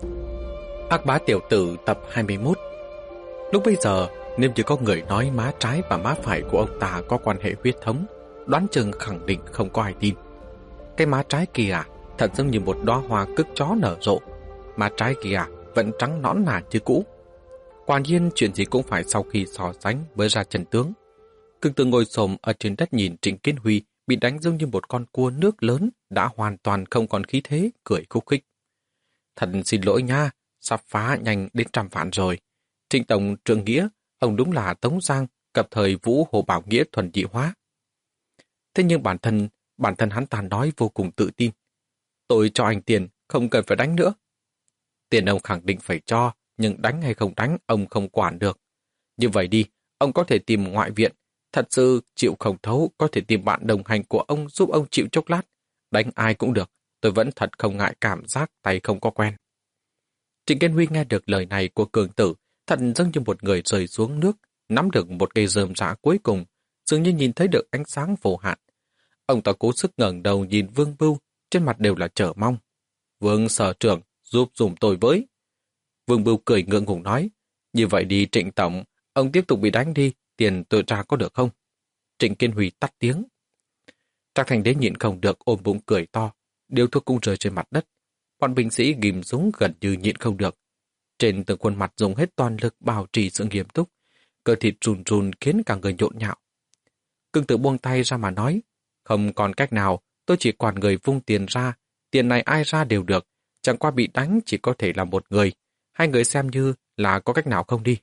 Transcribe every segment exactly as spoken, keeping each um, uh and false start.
Ác bá tiểu tử tập hai mươi mốt. Lúc bây giờ, nếu như có người nói má trái và má phải của ông ta có quan hệ huyết thống, đoán chừng khẳng định không có ai tin. Cái má trái kia thật giống như một đóa hoa cức chó nở rộ. Má trái kia vẫn trắng nõn nà như cũ. Quả nhiên chuyện gì cũng phải sau khi so sánh mới ra chân tướng. Cưng Tử ngồi xổm ở trên đất nhìn Trịnh Kiến Huy bị đánh giống như một con cua nước lớn đã hoàn toàn không còn khí thế, cười khúc khích. Thật xin lỗi nha, sắp phá nhanh đến trăm vạn rồi. Trịnh Tổng trượng nghĩa, ông đúng là Tống Giang, cập thời Vũ Hồ Bảo Nghĩa thuần dị hóa. Thế nhưng bản thân, bản thân hắn ta nói vô cùng tự tin. Tôi cho anh tiền, không cần phải đánh nữa. Tiền ông khẳng định phải cho, nhưng đánh hay không đánh ông không quản được. Như vậy đi, ông có thể tìm ngoại viện, thật sự chịu không thấu, có thể tìm bạn đồng hành của ông giúp ông chịu chốc lát. Đánh ai cũng được, tôi vẫn thật không ngại cảm giác tay không có quen. Trịnh Kiến Huy nghe được lời này của cường tử, thật giống như một người rơi xuống nước, nắm được một cây rơm rạ cuối cùng, dường như nhìn thấy được ánh sáng vô hạn. Ông ta cố sức ngẩng đầu nhìn Vương Bưu, trên mặt đều là chờ mong. Vương sở trưởng, giúp dùm tôi với. Vương Bưu cười ngượng ngùng nói, như vậy đi Trịnh Tổng, ông tiếp tục bị đánh đi, tiền tôi ra có được không? Trịnh Kiến Huy tắt tiếng. Trác Thành Đế nhịn không được ôm bụng cười to, điếu thuốc cũng rơi trên mặt đất. Bọn binh sĩ ghim súng gần như nhịn không được. Trên từng khuôn mặt dùng hết toàn lực bảo trì sự nghiêm túc, cơ thịt run run khiến cả người nhộn nhạo. Cưng Tử buông tay ra mà nói, không còn cách nào, tôi chỉ quản người vung tiền ra, tiền này ai ra đều được, chẳng qua bị đánh chỉ có thể là một người, hai người xem như là có cách nào không đi.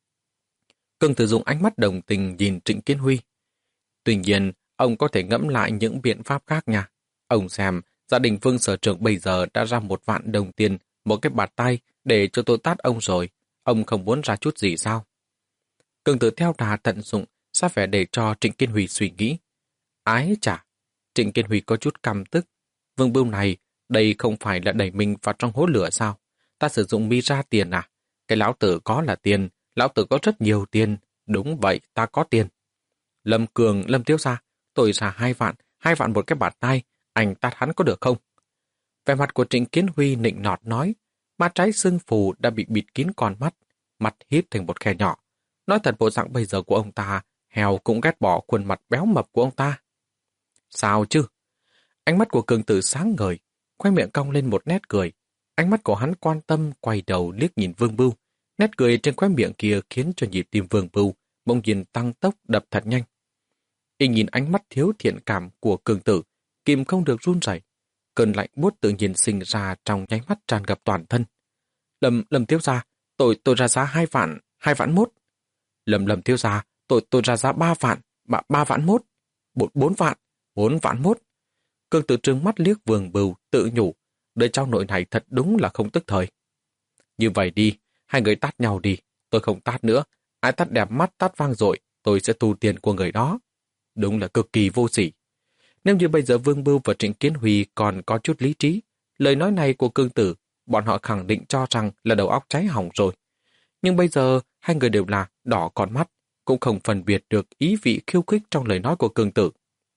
Cưng Tử dùng ánh mắt đồng tình nhìn Trịnh Kiến Huy. Tuy nhiên, ông có thể ngẫm lại những biện pháp khác nha. Ông xem, gia đình Vương sở trưởng bây giờ đã ra một vạn đồng tiền, một cái bạt tay để cho tôi tát ông rồi. Ông không muốn ra chút gì sao? Cưng Tử theo đà tận dụng, sát vẻ để cho Trịnh Kiến Huy suy nghĩ. Ái chà! Trịnh Kiến Huy có chút căm tức. Vương Bưu này, đây không phải là đẩy mình vào trong hố lửa sao? Ta sử dụng mi ra tiền à? Cái lão tử có là tiền, lão tử có rất nhiều tiền. Đúng vậy, ta có tiền. Lâm Cường, Lâm Thiếu Gia, tôi ra hai vạn, hai vạn một cái bạt tay, anh tát hắn có được không? Vẻ mặt của Trịnh Kiến Huy nịnh nọt nói, má trái sưng phù đã bị bịt kín con mắt, mặt híp thành một khe nhỏ. Nói thật bộ dạng bây giờ của ông ta, heo cũng ghét bỏ khuôn mặt béo mập của ông ta. Sao chứ? Ánh mắt của Cường Tử sáng ngời, khoe miệng cong lên một nét cười. Ánh mắt của hắn quan tâm quay đầu liếc nhìn Vương Bưu. Nét cười trên khóe miệng kia khiến cho nhịp tim Vương Bưu bỗng nhiên tăng tốc đập thật nhanh. Y nhìn ánh mắt thiếu thiện cảm của Cường Tử, kìm không được run rẩy. Cơn lạnh buốt tự nhiên sinh ra trong nháy mắt tràn ngập toàn thân. Lâm Lâm Thiếu Gia, tôi tôi ra giá hai vạn, hai vạn mốt. Lâm Lâm Thiếu Gia, tôi tôi ra giá ba vạn, ba, ba vạn mốt. Bốn, bốn vạn, bốn vạn mốt. Cường Tử trừng mắt liếc Vương Bưu, tự nhủ, đời trong nội này thật đúng là không tức thời. Như vậy đi, hai người tát nhau đi, tôi không tát nữa. Ai tát đẹp mắt tát vang dội, tôi sẽ thu tiền của người đó. Đúng là cực kỳ vô sỉ. Nếu như bây giờ Vương Bưu và Trịnh Kiến Huy còn có chút lý trí, lời nói này của Cương Tử, bọn họ khẳng định cho rằng là đầu óc cháy hỏng rồi. Nhưng bây giờ, hai người đều là đỏ con mắt, cũng không phân biệt được ý vị khiêu khích trong lời nói của Cương Tử.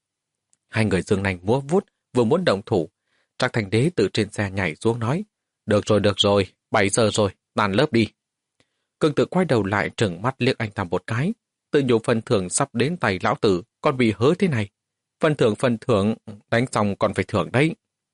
Hai người dương nanh múa vuốt, vừa muốn động thủ. Trác Thành Đế từ trên xe nhảy xuống nói, được rồi, được rồi, bảy giờ rồi, tàn lớp đi. Cương Tử quay đầu lại trừng mắt liếc anh ta một cái, tự nhủ phần thưởng sắp đến tay lão tử, còn bị hớ thế này. Phần thưởng phần thưởng, đánh xong còn phải thưởng đấy.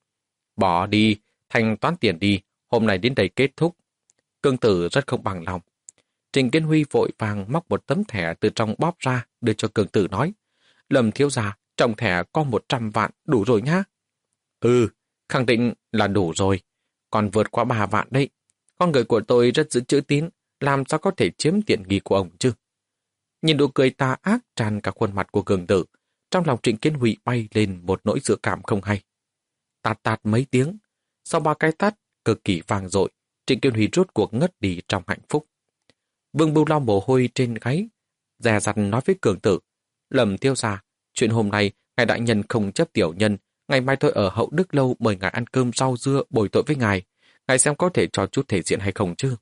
Bỏ đi, thanh toán tiền đi, hôm nay đến đây kết thúc. Cương Tử rất không bằng lòng. Trịnh Kiến Huy vội vàng móc một tấm thẻ từ trong bóp ra, đưa cho Cương Tử nói, Lâm Thiếu Gia, trong thẻ có một trăm vạn, đủ rồi nhá. Ừ, khẳng định là đủ rồi, còn vượt qua ba vạn đấy. Con người của tôi rất giữ chữ tín, làm sao có thể chiếm tiện nghi của ông chứ? Nhìn nụ cười tà ác tràn cả khuôn mặt của Cường Tử, trong lòng Trịnh Kiến Huy bay lên một nỗi dự cảm không hay. Tạt tạt mấy tiếng, sau ba cái tát cực kỳ vang dội, Trịnh Kiến Huy rốt cuộc ngất đi trong hạnh phúc. Vương Bưu lau mồ hôi trên gáy, dè dặt nói với Cường Tử, Lâm Thiếu Gia, chuyện hôm nay ngài đại nhân không chấp tiểu nhân, ngày mai tôi ở Hậu Đức Lâu mời ngài ăn cơm rau dưa bồi tội với ngài, ngài xem có thể cho chút thể diện hay không chứ?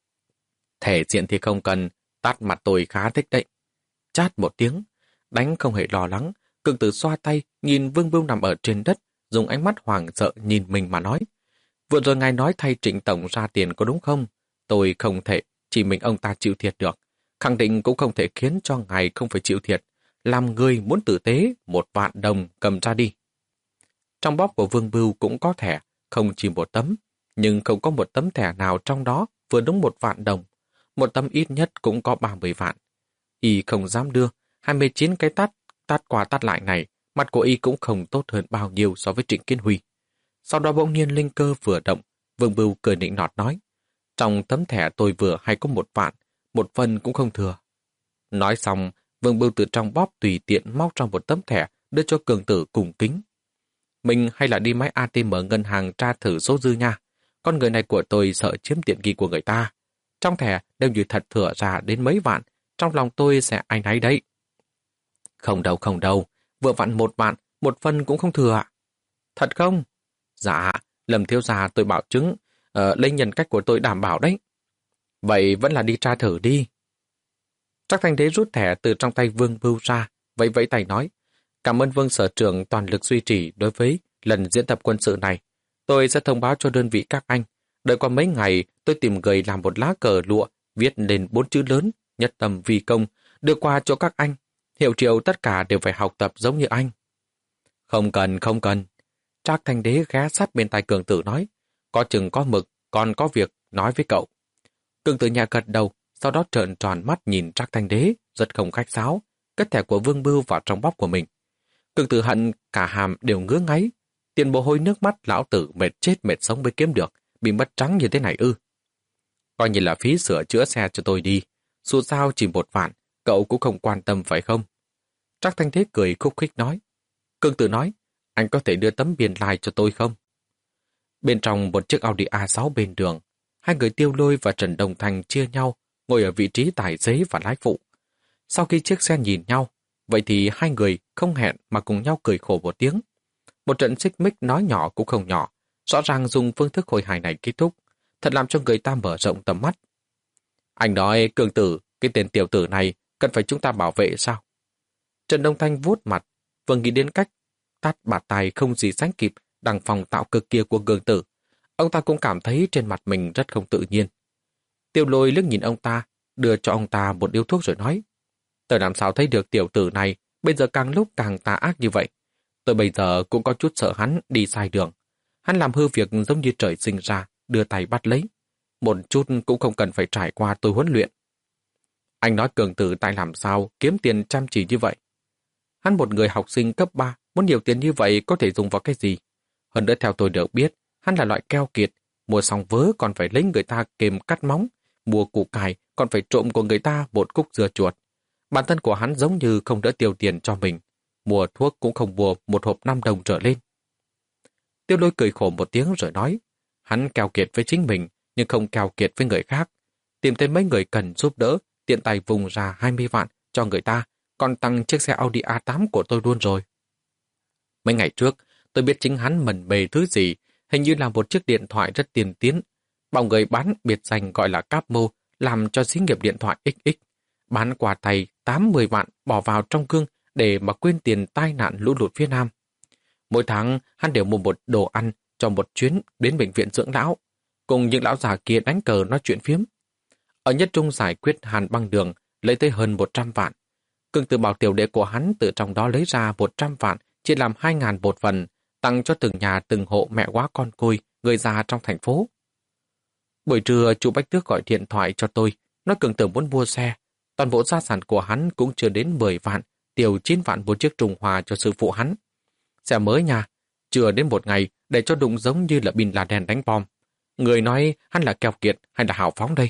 Thể diện thì không cần, tát mặt tôi khá thích đấy. Chát một tiếng, đánh không hề lo lắng, Cường Tử xoa tay, nhìn Vương Bưu nằm ở trên đất, dùng ánh mắt hoảng sợ nhìn mình mà nói. Vừa rồi ngài nói thay Trịnh Tổng ra tiền có đúng không? Tôi không thể chỉ mình ông ta chịu thiệt được. Khẳng định cũng không thể khiến cho ngài không phải chịu thiệt. Làm người muốn tử tế, một vạn đồng cầm ra đi. Trong bóp của Vương Bưu cũng có thẻ, không chỉ một tấm, nhưng không có một tấm thẻ nào trong đó vừa đúng một vạn đồng. Một tấm ít nhất cũng có ba mươi vạn. Y không dám đưa, hai mươi chín cái tát, tát qua tát lại này, mặt của Y cũng không tốt hơn bao nhiêu so với Trịnh Kiến Huy. Sau đó bỗng nhiên linh cơ vừa động, Vương Bưu cười nịnh nọt nói, trong tấm thẻ tôi vừa hay có một vạn, một phần cũng không thừa. Nói xong, Vương Bưu từ trong bóp tùy tiện móc trong một tấm thẻ đưa cho Cường Tử cùng kính. Mình hay là đi máy a tê em ngân hàng tra thử số dư nha. Con người này của tôi sợ chiếm tiện nghi của người ta. Trong thẻ đều như thật thừa ra đến mấy vạn, trong lòng tôi sẽ áy náy đấy. Không đâu, không đâu, vừa vặn một vạn, một phần cũng không thừa ạ. Thật không? Dạ, Lâm thiếu gia tôi bảo chứng, uh, lấy nhân cách của tôi đảm bảo đấy. Vậy vẫn là đi tra thử đi. Trác Thanh Đế rút thẻ từ trong tay Vương Bưu ra, vẫy vẫy tay nói, cảm ơn Vương sở trưởng toàn lực duy trì đối với lần diễn tập quân sự này. Tôi sẽ thông báo cho đơn vị các anh. Đợi qua mấy ngày, tôi tìm người làm một lá cờ lụa, viết lên bốn chữ lớn, nhất tâm vì công, đưa qua cho các anh. Hiệu triệu tất cả đều phải học tập giống như anh. Không cần, không cần. Trác Thanh Đế ghé sát bên tai Cường Tử nói, có chừng có mực, còn có việc nói với cậu. Cường Tử nhà gật đầu, sau đó trợn tròn mắt nhìn Trác Thanh Đế, rất không khách sáo, cất thẻ của Vương Bưu vào trong bóp của mình. Cường Tử hận cả hàm đều ngứa ngáy, tiền mồ hôi nước mắt lão tử mệt chết mệt sống mới kiếm được, bị mất trắng như thế này ư. Coi như là phí sửa chữa xe cho tôi đi, dù sao chỉ một vạn, cậu cũng không quan tâm phải không? Trác Thanh Đế cười khúc khích nói. Cường Tử nói, anh có thể đưa tấm biên lai cho tôi không? Bên trong một chiếc Audi a sáu bên đường, hai người Tiêu Lôi và Trần Đồng Thành chia nhau, ngồi ở vị trí tài xế và lái phụ. Sau khi chiếc xe nhìn nhau, vậy thì hai người không hẹn mà cùng nhau cười khổ một tiếng. Một trận xích mích nói nhỏ cũng không nhỏ, rõ ràng dùng phương thức hồi hài này kết thúc, thật làm cho người ta mở rộng tầm mắt. Anh nói, Cường Tử, cái tên tiểu tử này cần phải chúng ta bảo vệ sao? Trần Đông Thanh vuốt mặt, vừa nghĩ đến cách tát bạt tài không gì sánh kịp đằng phòng tạo cực kia của Cường Tử. Ông ta cũng cảm thấy trên mặt mình rất không tự nhiên. Tiêu Lôi liếc nhìn ông ta, đưa cho ông ta một điếu thuốc rồi nói, tôi làm sao thấy được tiểu tử này bây giờ càng lúc càng tà ác như vậy. Tôi bây giờ cũng có chút sợ hắn đi sai đường. Hắn làm hư việc giống như trời sinh ra, đưa tay bắt lấy. Một chút cũng không cần phải trải qua tôi huấn luyện. Anh nói Cường Tử tại làm sao kiếm tiền chăm chỉ như vậy? Hắn một người học sinh cấp ba, muốn nhiều tiền như vậy có thể dùng vào cái gì? Hơn nữa theo tôi được biết, hắn là loại keo kiệt, mua xong vớ còn phải lấy người ta kềm cắt móng, mua củ cải còn phải trộm của người ta một cúc dưa chuột. Bản thân của hắn giống như không đỡ tiêu tiền cho mình, mua thuốc cũng không mua một hộp năm đồng trở lên. Tiêu Lôi cười khổ một tiếng rồi nói, hắn keo kiệt với chính mình, nhưng không keo kiệt với người khác. Tìm thấy mấy người cần giúp đỡ, tiện tay vùng ra hai mươi vạn cho người ta, còn tăng chiếc xe Audi a tám của tôi luôn rồi. Mấy ngày trước, tôi biết chính hắn mẩn bề thứ gì, hình như là một chiếc điện thoại rất tiên tiến. Bảo người bán biệt danh gọi là Capo, làm cho xí nghiệp điện thoại ích ích. Bán quà tay tám mươi vạn bỏ vào trong gương để mà quên tiền tai nạn lũ lụt phía Nam. Mỗi tháng, hắn đều mua một đồ ăn cho một chuyến đến bệnh viện dưỡng lão, cùng những lão già kia đánh cờ nói chuyện phiếm. Ở Nhất Trung giải quyết hàn băng đường, lấy tới hơn một trăm vạn. Cường Tử bảo tiểu đệ của hắn từ trong đó lấy ra một trăm vạn, chia làm hai ngàn một phần, tặng cho từng nhà từng hộ mẹ quá con côi, người già trong thành phố. Buổi trưa, chú Bách Tước gọi điện thoại cho tôi, nói Cường Tử muốn mua xe. Toàn bộ gia sản của hắn cũng chưa đến mười vạn, tiêu chín vạn một chiếc Trung Hoa cho sư phụ hắn. Xe mới nha, chưa đến một ngày để cho đụng giống như là Bin Laden đánh bom. Người nói hắn là keo kiệt hay là hào phóng đây?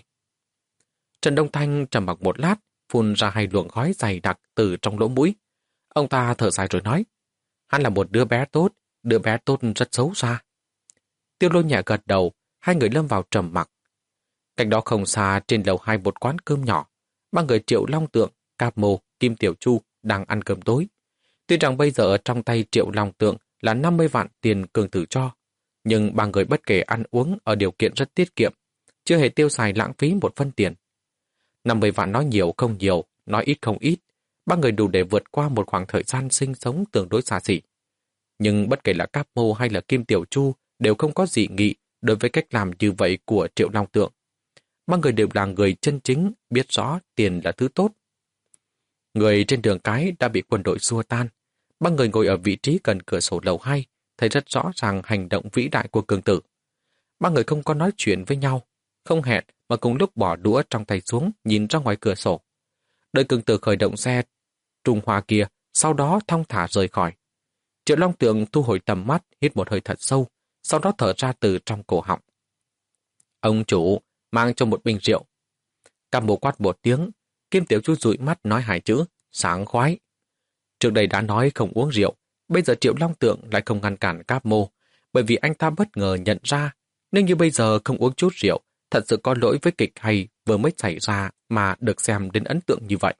Trần Đông Thanh trầm mặc một lát, phun ra hai luồng khói dày đặc từ trong lỗ mũi. Ông ta thở dài rồi nói, hắn là một đứa bé tốt, đứa bé tốt rất xấu xa. Tiêu Lôi nhẹ gật đầu, hai người lâm vào trầm mặc. Cách đó không xa trên lầu hai một quán cơm nhỏ, ba người Triệu Long Tượng, Cáp Mô, Kim Tiểu Chu đang ăn cơm tối. Tuy rằng bây giờ ở trong tay Triệu Long Tượng là năm mươi vạn tiền Cường Tử cho, nhưng ba người bất kể ăn uống ở điều kiện rất tiết kiệm, chưa hề tiêu xài lãng phí một phân tiền. năm mươi vạn nói nhiều không nhiều, nói ít không ít, ba người đủ để vượt qua một khoảng thời gian sinh sống tương đối xa xỉ. Nhưng bất kể là Cáp Mô hay là Kim Tiểu Chu đều không có dị nghị đối với cách làm như vậy của Triệu Long Tượng. Ba người đều là người chân chính, biết rõ tiền là thứ tốt. Người trên đường cái đã bị quân đội xua tan. Ba người ngồi ở vị trí gần cửa sổ lầu hai, thấy rất rõ ràng hành động vĩ đại của Cường Tử. Ba người không có nói chuyện với nhau, không hẹn mà cùng lúc bỏ đũa trong tay xuống nhìn ra ngoài cửa sổ. Đợi Cường Tử khởi động xe Trung Hoa kia, sau đó thong thả rời khỏi. Triệu Long Tượng thu hồi tầm mắt, hít một hơi thật sâu, sau đó thở ra từ trong cổ họng. Ông chủ, mang cho một bình rượu. Cam Bồ quát một tiếng, Kim Tiểu Chu dụi mắt nói hai chữ, sảng khoái. Trước đây đã nói không uống rượu, bây giờ Triệu Long Tượng lại không ngăn cản Cáp Mô, bởi vì anh ta bất ngờ nhận ra, nếu như bây giờ không uống chút rượu, thật sự có lỗi với kịch hay vừa mới xảy ra mà được xem đến ấn tượng như vậy.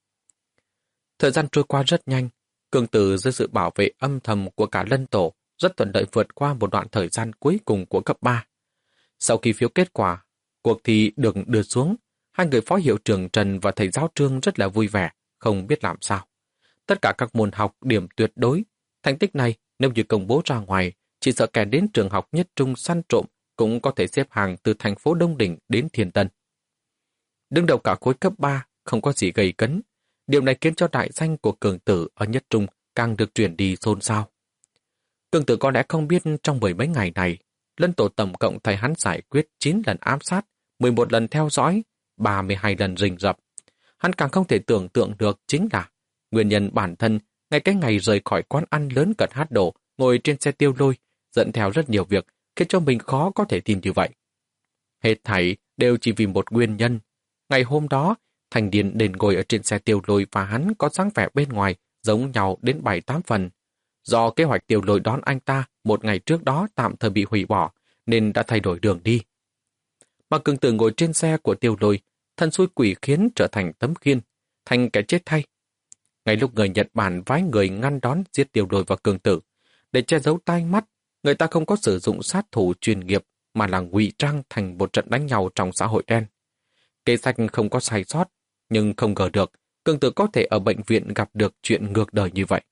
Thời gian trôi qua rất nhanh, Cường Tử dưới sự bảo vệ âm thầm của cả Lân Tổ rất thuận lợi vượt qua một đoạn thời gian cuối cùng của cấp ba. Sau khi phiếu kết quả, cuộc thi được đưa xuống, hai người phó hiệu trưởng Trần và thầy giáo Trương rất là vui vẻ, không biết làm sao. Tất cả các môn học điểm tuyệt đối. Thành tích này nếu như công bố ra ngoài, chỉ sợ kẻ đến trường học Nhất Trung săn trộm cũng có thể xếp hàng từ thành phố Đông Đỉnh đến Thiên Tân. Đứng đầu cả khối cấp ba, không có gì gây cấn. Điều này khiến cho đại danh của Cường Tử ở Nhất Trung càng được chuyển đi xôn xao. Cường Tử có lẽ không biết trong mười mấy ngày này, Lân Tổ tổng cộng thầy hắn giải quyết chín lần ám sát, mười một lần theo dõi, ba mươi hai lần rình rập. Hắn càng không thể tưởng tượng được chính là nguyên nhân bản thân ngay cái ngày rời khỏi quán ăn lớn cận hát đổ, ngồi trên xe tiêu lôi, dẫn theo rất nhiều việc, khiến cho mình khó có thể tin như vậy. Hết thảy đều chỉ vì một nguyên nhân. Ngày hôm đó, Thành Điền đền ngồi ở trên xe tiêu lôi và hắn có dáng vẻ bên ngoài giống nhau đến bảy tám phần. Do kế hoạch tiêu lôi đón anh ta một ngày trước đó tạm thời bị hủy bỏ, nên đã thay đổi đường đi. Mà Cường Tử ngồi trên xe của tiêu lôi, thân xui quỷ khiến trở thành tấm khiên, thành kẻ chết thay. Ngay lúc người Nhật Bản phái người ngăn đón giết tiêu lôi và Cường Tử, để che giấu tai mắt, người ta không có sử dụng sát thủ chuyên nghiệp mà là ngụy trang thành một trận đánh nhau trong xã hội đen. Kế sách không có sai sót, nhưng không ngờ được Cường Tử có thể ở bệnh viện gặp được chuyện ngược đời như vậy.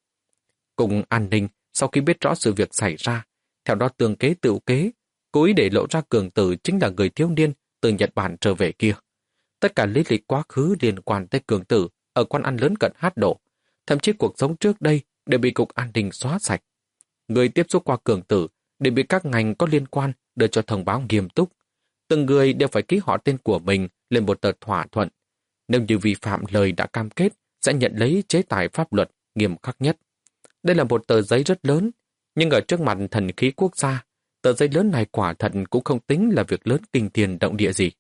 Cùng an ninh, sau khi biết rõ sự việc xảy ra, theo đó tường kế tự kế, cố ý để lộ ra Cường Tử chính là người thiếu niên từ Nhật Bản trở về kia. Tất cả lý lịch quá khứ liên quan tới Cường Tử ở quán ăn lớn cận hát đổ, thậm chí cuộc sống trước đây đều bị cục an ninh xóa sạch. Người tiếp xúc qua Cường Tử đều bị các ngành có liên quan đưa cho thông báo nghiêm túc. Từng người đều phải ký họ tên của mình lên một tờ thỏa thuận. Nếu như vi phạm lời đã cam kết, sẽ nhận lấy chế tài pháp luật nghiêm khắc nhất. Đây là một tờ giấy rất lớn, nhưng ở trước mặt thần khí quốc gia, tờ giấy lớn này quả thật cũng không tính là việc lớn kinh thiên động địa gì.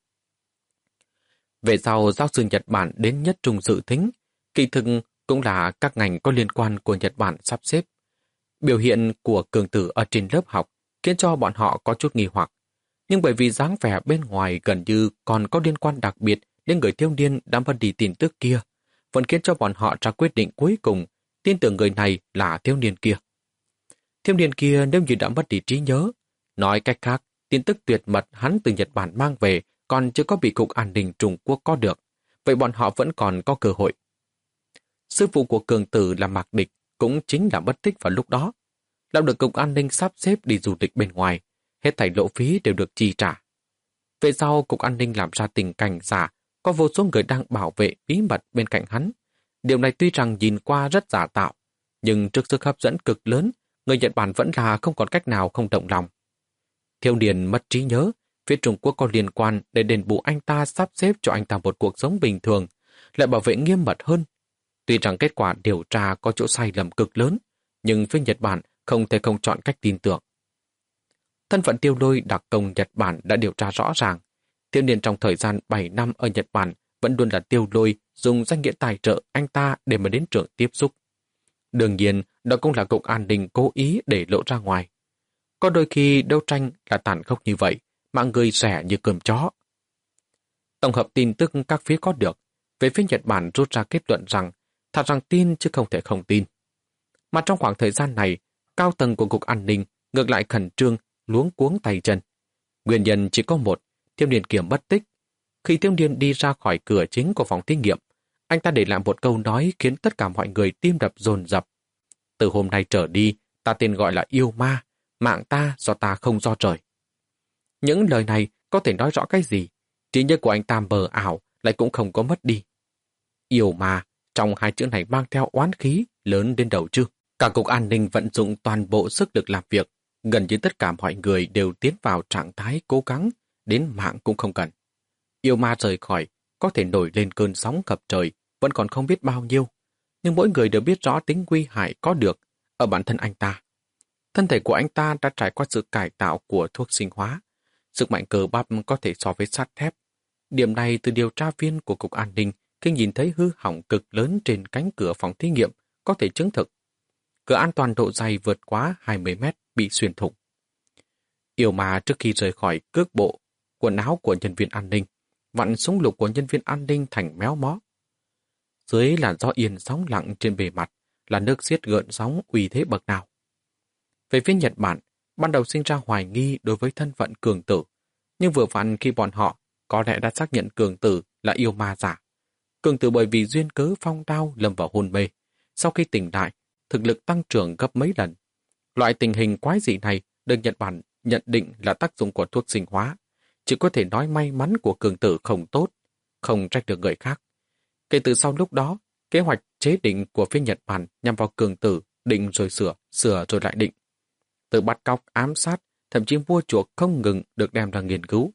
Về sau, giáo sư Nhật Bản đến Nhất Trung dự thính, kỳ thực cũng là các ngành có liên quan của Nhật Bản sắp xếp. Biểu hiện của Cường Tử ở trên lớp học khiến cho bọn họ có chút nghi hoặc. Nhưng bởi vì dáng vẻ bên ngoài gần như còn có liên quan đặc biệt đến người thiếu niên đã mất đi tin tức kia, vẫn khiến cho bọn họ ra quyết định cuối cùng tin tưởng người này là thiếu niên kia. Thiếu niên kia nếu như đã mất đi trí nhớ, nói cách khác, tin tức tuyệt mật hắn từ Nhật Bản mang về còn chưa có bị Cục An ninh Trung Quốc có được, vậy bọn họ vẫn còn có cơ hội. Sư phụ của Cường Tử là Mạc Địch cũng chính là mất tích vào lúc đó. Lão được Cục An ninh sắp xếp đi du lịch bên ngoài, hết thảy lộ phí đều được chi trả. Về sau, Cục An ninh làm ra tình cảnh giả, có vô số người đang bảo vệ bí mật bên cạnh hắn. Điều này tuy rằng nhìn qua rất giả tạo, nhưng trước sức hấp dẫn cực lớn, người Nhật Bản vẫn là không còn cách nào không động lòng. Thiếu niên mất trí nhớ, phía Trung Quốc có liên quan để đền bù anh ta sắp xếp cho anh ta một cuộc sống bình thường, lại bảo vệ nghiêm mật hơn. Tuy rằng kết quả điều tra có chỗ sai lầm cực lớn, nhưng phía Nhật Bản không thể không chọn cách tin tưởng. Thân phận Tiêu Lôi đặc công Nhật Bản đã điều tra rõ ràng. Thiếu niên trong thời gian bảy năm ở Nhật Bản vẫn luôn là Tiêu Lôi dùng danh nghĩa tài trợ anh ta để mà đến trường tiếp xúc. Đương nhiên, đó cũng là Cục An ninh cố ý để lộ ra ngoài. Có đôi khi đấu tranh là tàn khốc như vậy, mạng người rẻ như cơm chó. Tổng hợp tin tức các phía có được, về phía Nhật Bản rút ra kết luận rằng thật rằng tin chứ không thể không tin. Mà trong khoảng thời gian này, cao tầng của Cục An ninh ngược lại khẩn trương, luống cuống tay chân. Nguyên nhân chỉ có một, thiếu niên kia mất tích. Khi thiếu niên đi ra khỏi cửa chính của phòng thí nghiệm, anh ta để lại một câu nói khiến tất cả mọi người tim đập dồn dập. Từ hôm nay trở đi, ta tên gọi là yêu ma, mạng ta do ta không do trời. Những lời này có thể nói rõ cái gì? Trí nhớ của anh ta mờ ảo lại cũng không có mất đi. Yêu mà, trong hai chữ này mang theo oán khí lớn đến đầu chứ. Cả cục an ninh vận dụng toàn bộ sức lực làm việc. Gần như tất cả mọi người đều tiến vào trạng thái cố gắng, đến mạng cũng không cần. Yêu ma rời khỏi, có thể nổi lên cơn sóng ngập trời, vẫn còn không biết bao nhiêu. Nhưng mỗi người đều biết rõ tính nguy hại có được ở bản thân anh ta. Thân thể của anh ta đã trải qua sự cải tạo của thuốc sinh hóa. Sức mạnh cơ bắp có thể so với sắt thép. Điểm này từ điều tra viên của Cục An ninh khi nhìn thấy hư hỏng cực lớn trên cánh cửa phòng thí nghiệm có thể chứng thực. Cửa an toàn độ dày vượt quá hai mươi mét bị xuyên thủng. Yêu ma trước khi rời khỏi cước bộ, quần áo của nhân viên an ninh, vặn súng lục của nhân viên an ninh thành méo mó. Dưới làn gió yên sóng lặng trên bề mặt là nước xiết gợn sóng uy thế bậc nào. Về phía Nhật Bản, ban đầu sinh ra hoài nghi đối với thân phận cường tử, nhưng vừa vặn khi bọn họ có lẽ đã xác nhận cường tử là yêu ma giả. Cường tử bởi vì duyên cớ phong đao lâm vào hôn mê, sau khi tỉnh lại, thực lực tăng trưởng gấp mấy lần. Loại tình hình quái dị này được Nhật Bản nhận định là tác dụng của thuốc sinh hóa, chỉ có thể nói may mắn của cường tử không tốt, không trách được người khác. Kể từ sau lúc đó, kế hoạch chế định của phía Nhật Bản nhằm vào cường tử định rồi sửa, sửa rồi lại định. Từ bắt cóc, ám sát, thậm chí mua chuộc không ngừng được đem ra nghiên cứu.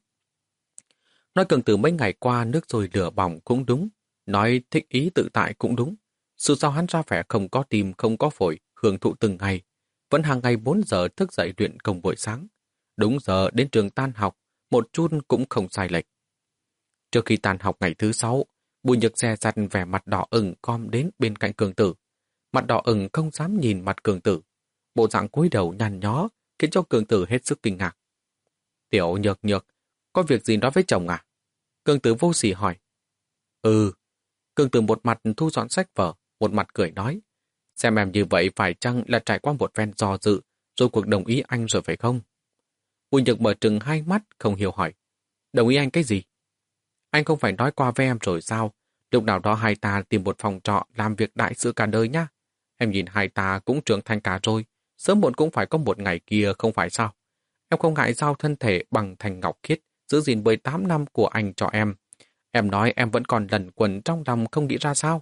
Nói cường tử mấy ngày qua nước rồi lửa bỏng cũng đúng, nói thích ý tự tại cũng đúng. Sự sao hắn ra vẻ không có tim, không có phổi, hưởng thụ từng ngày, vẫn hàng ngày bốn giờ thức dậy luyện công buổi sáng. Đúng giờ đến trường tan học, một chút cũng không sai lệch. Trước khi tan học ngày thứ sáu, Bùi Nhược dè dặt vẻ mặt đỏ ửng com đến bên cạnh cường tử. Mặt đỏ ửng không dám nhìn mặt cường tử. Bộ dạng cúi đầu nhăn nhó khiến cho cường tử hết sức kinh ngạc. Tiểu Nhược Nhược, có việc gì nói với chồng à? Cường tử vô sỉ hỏi. Ừ. Cường tử một mặt thu dọn sách vở, một mặt cười nói. Xem em như vậy phải chăng là trải qua một phen do dự, rồi cuộc đồng ý anh rồi phải không? Bùi Nhược mở trừng hai mắt, không hiểu hỏi. Đồng ý anh cái gì? Anh không phải nói qua với em rồi sao? Lúc nào đó hai ta tìm một phòng trọ làm việc đại sự cả đời nhá. Em nhìn hai ta cũng trưởng thành cả rồi, sớm muộn cũng phải có một ngày kia không phải sao? Em không ngại giao thân thể bằng thành ngọc khiết, giữ gìn mười tám năm của anh cho em. Em nói em vẫn còn lẩn quẩn trong lòng không nghĩ ra sao?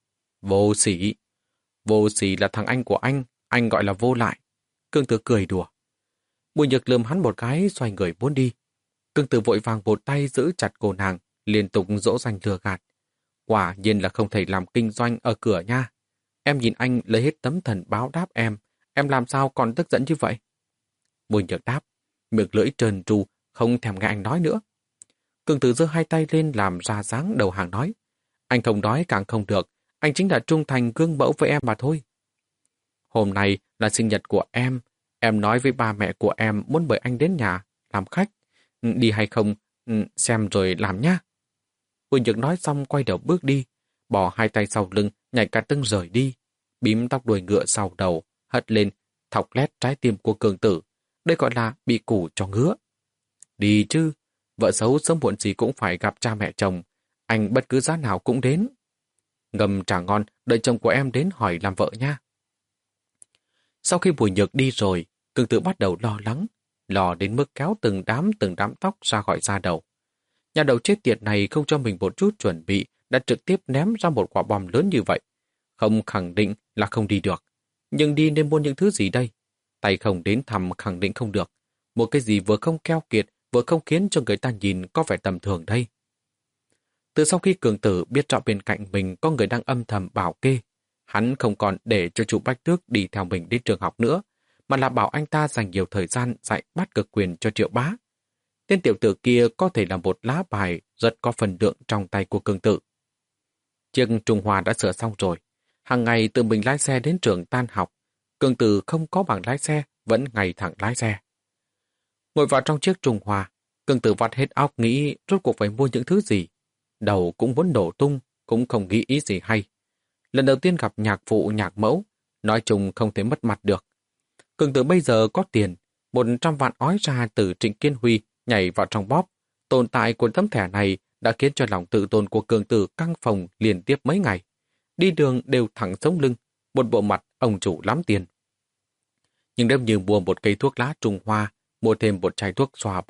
Vô sỉ. Vô sỉ là thằng anh của anh, anh gọi là vô lại. Cương Tử cười đùa. Bùi Nhược lườm hắn một cái xoay người muốn đi. Cương Tử vội vàng một tay giữ chặt cô nàng, liên tục dỗ dành lừa gạt. Quả nhiên là không thể làm kinh doanh ở cửa nha. Em nhìn anh lấy hết tấm thần báo đáp em, em làm sao còn tức giận như vậy? Bùi Nhược đáp, miệng lưỡi trơn tru, không thèm nghe anh nói nữa. Cương Tử giơ hai tay lên làm ra dáng đầu hàng nói. Anh không nói càng không được, anh chính là trung thành gương mẫu với em mà thôi. Hôm nay là sinh nhật của em, em nói với ba mẹ của em muốn mời anh đến nhà, làm khách. Đi hay không, xem rồi làm nhá. Bùi Nhược nói xong quay đầu bước đi, bỏ hai tay sau lưng, nhảy cả tưng rời đi, bím tóc đuôi ngựa sau đầu, hất lên, thọc lét trái tim của Cường Tử. Đây gọi là bị củ cho ngứa. Đi chứ, vợ xấu sớm muộn gì cũng phải gặp cha mẹ chồng, anh bất cứ giá nào cũng đến. Ngầm trà ngon, đợi chồng của em đến hỏi làm vợ nha. Sau khi Bùi Nhược đi rồi, Cường Tử bắt đầu lo lắng, lo đến mức kéo từng đám từng đám tóc ra khỏi da đầu. Nhà đầu chết tiệt này không cho mình một chút chuẩn bị, đã trực tiếp ném ra một quả bom lớn như vậy. Không khẳng định là không đi được. Nhưng đi nên mua những thứ gì đây? Tay không đến thăm khẳng định không được. Một cái gì vừa không keo kiệt, vừa không khiến cho người ta nhìn có vẻ tầm thường đây. Từ sau khi Cường Tử biết rõ bên cạnh mình có người đang âm thầm bảo kê, hắn không còn để cho chủ Bách Tước đi theo mình đến trường học nữa, mà là bảo anh ta dành nhiều thời gian dạy bắt cực quyền cho Triệu Bá. Tên tiểu tử kia có thể là một lá bài rất có phần lượng trong tay của Cường Tử. Chiếc Trung Hoa đã sửa xong rồi. Hàng ngày tự mình lái xe đến trường tan học. Cường Tử không có bằng lái xe, vẫn ngày thẳng lái xe. Ngồi vào trong chiếc Trung Hoa, Cường Tử vắt hết óc nghĩ rốt cuộc phải mua những thứ gì. Đầu cũng muốn nổ tung, cũng không nghĩ ý gì hay. Lần đầu tiên gặp nhạc phụ nhạc mẫu, nói chung không thể mất mặt được. Cường Tử bây giờ có tiền, một trăm vạn ói ra từ Trịnh Kiên Huy nhảy vào trong bóp. Tồn tại của tấm thẻ này đã khiến cho lòng tự tôn của Cường Tử căng phồng liên tiếp mấy ngày. Đi đường đều thẳng sống lưng, một bộ mặt ông chủ lắm tiền. Nhưng nếu như mua một cây thuốc lá Trung Hoa, mua thêm một chai thuốc xoa bóp,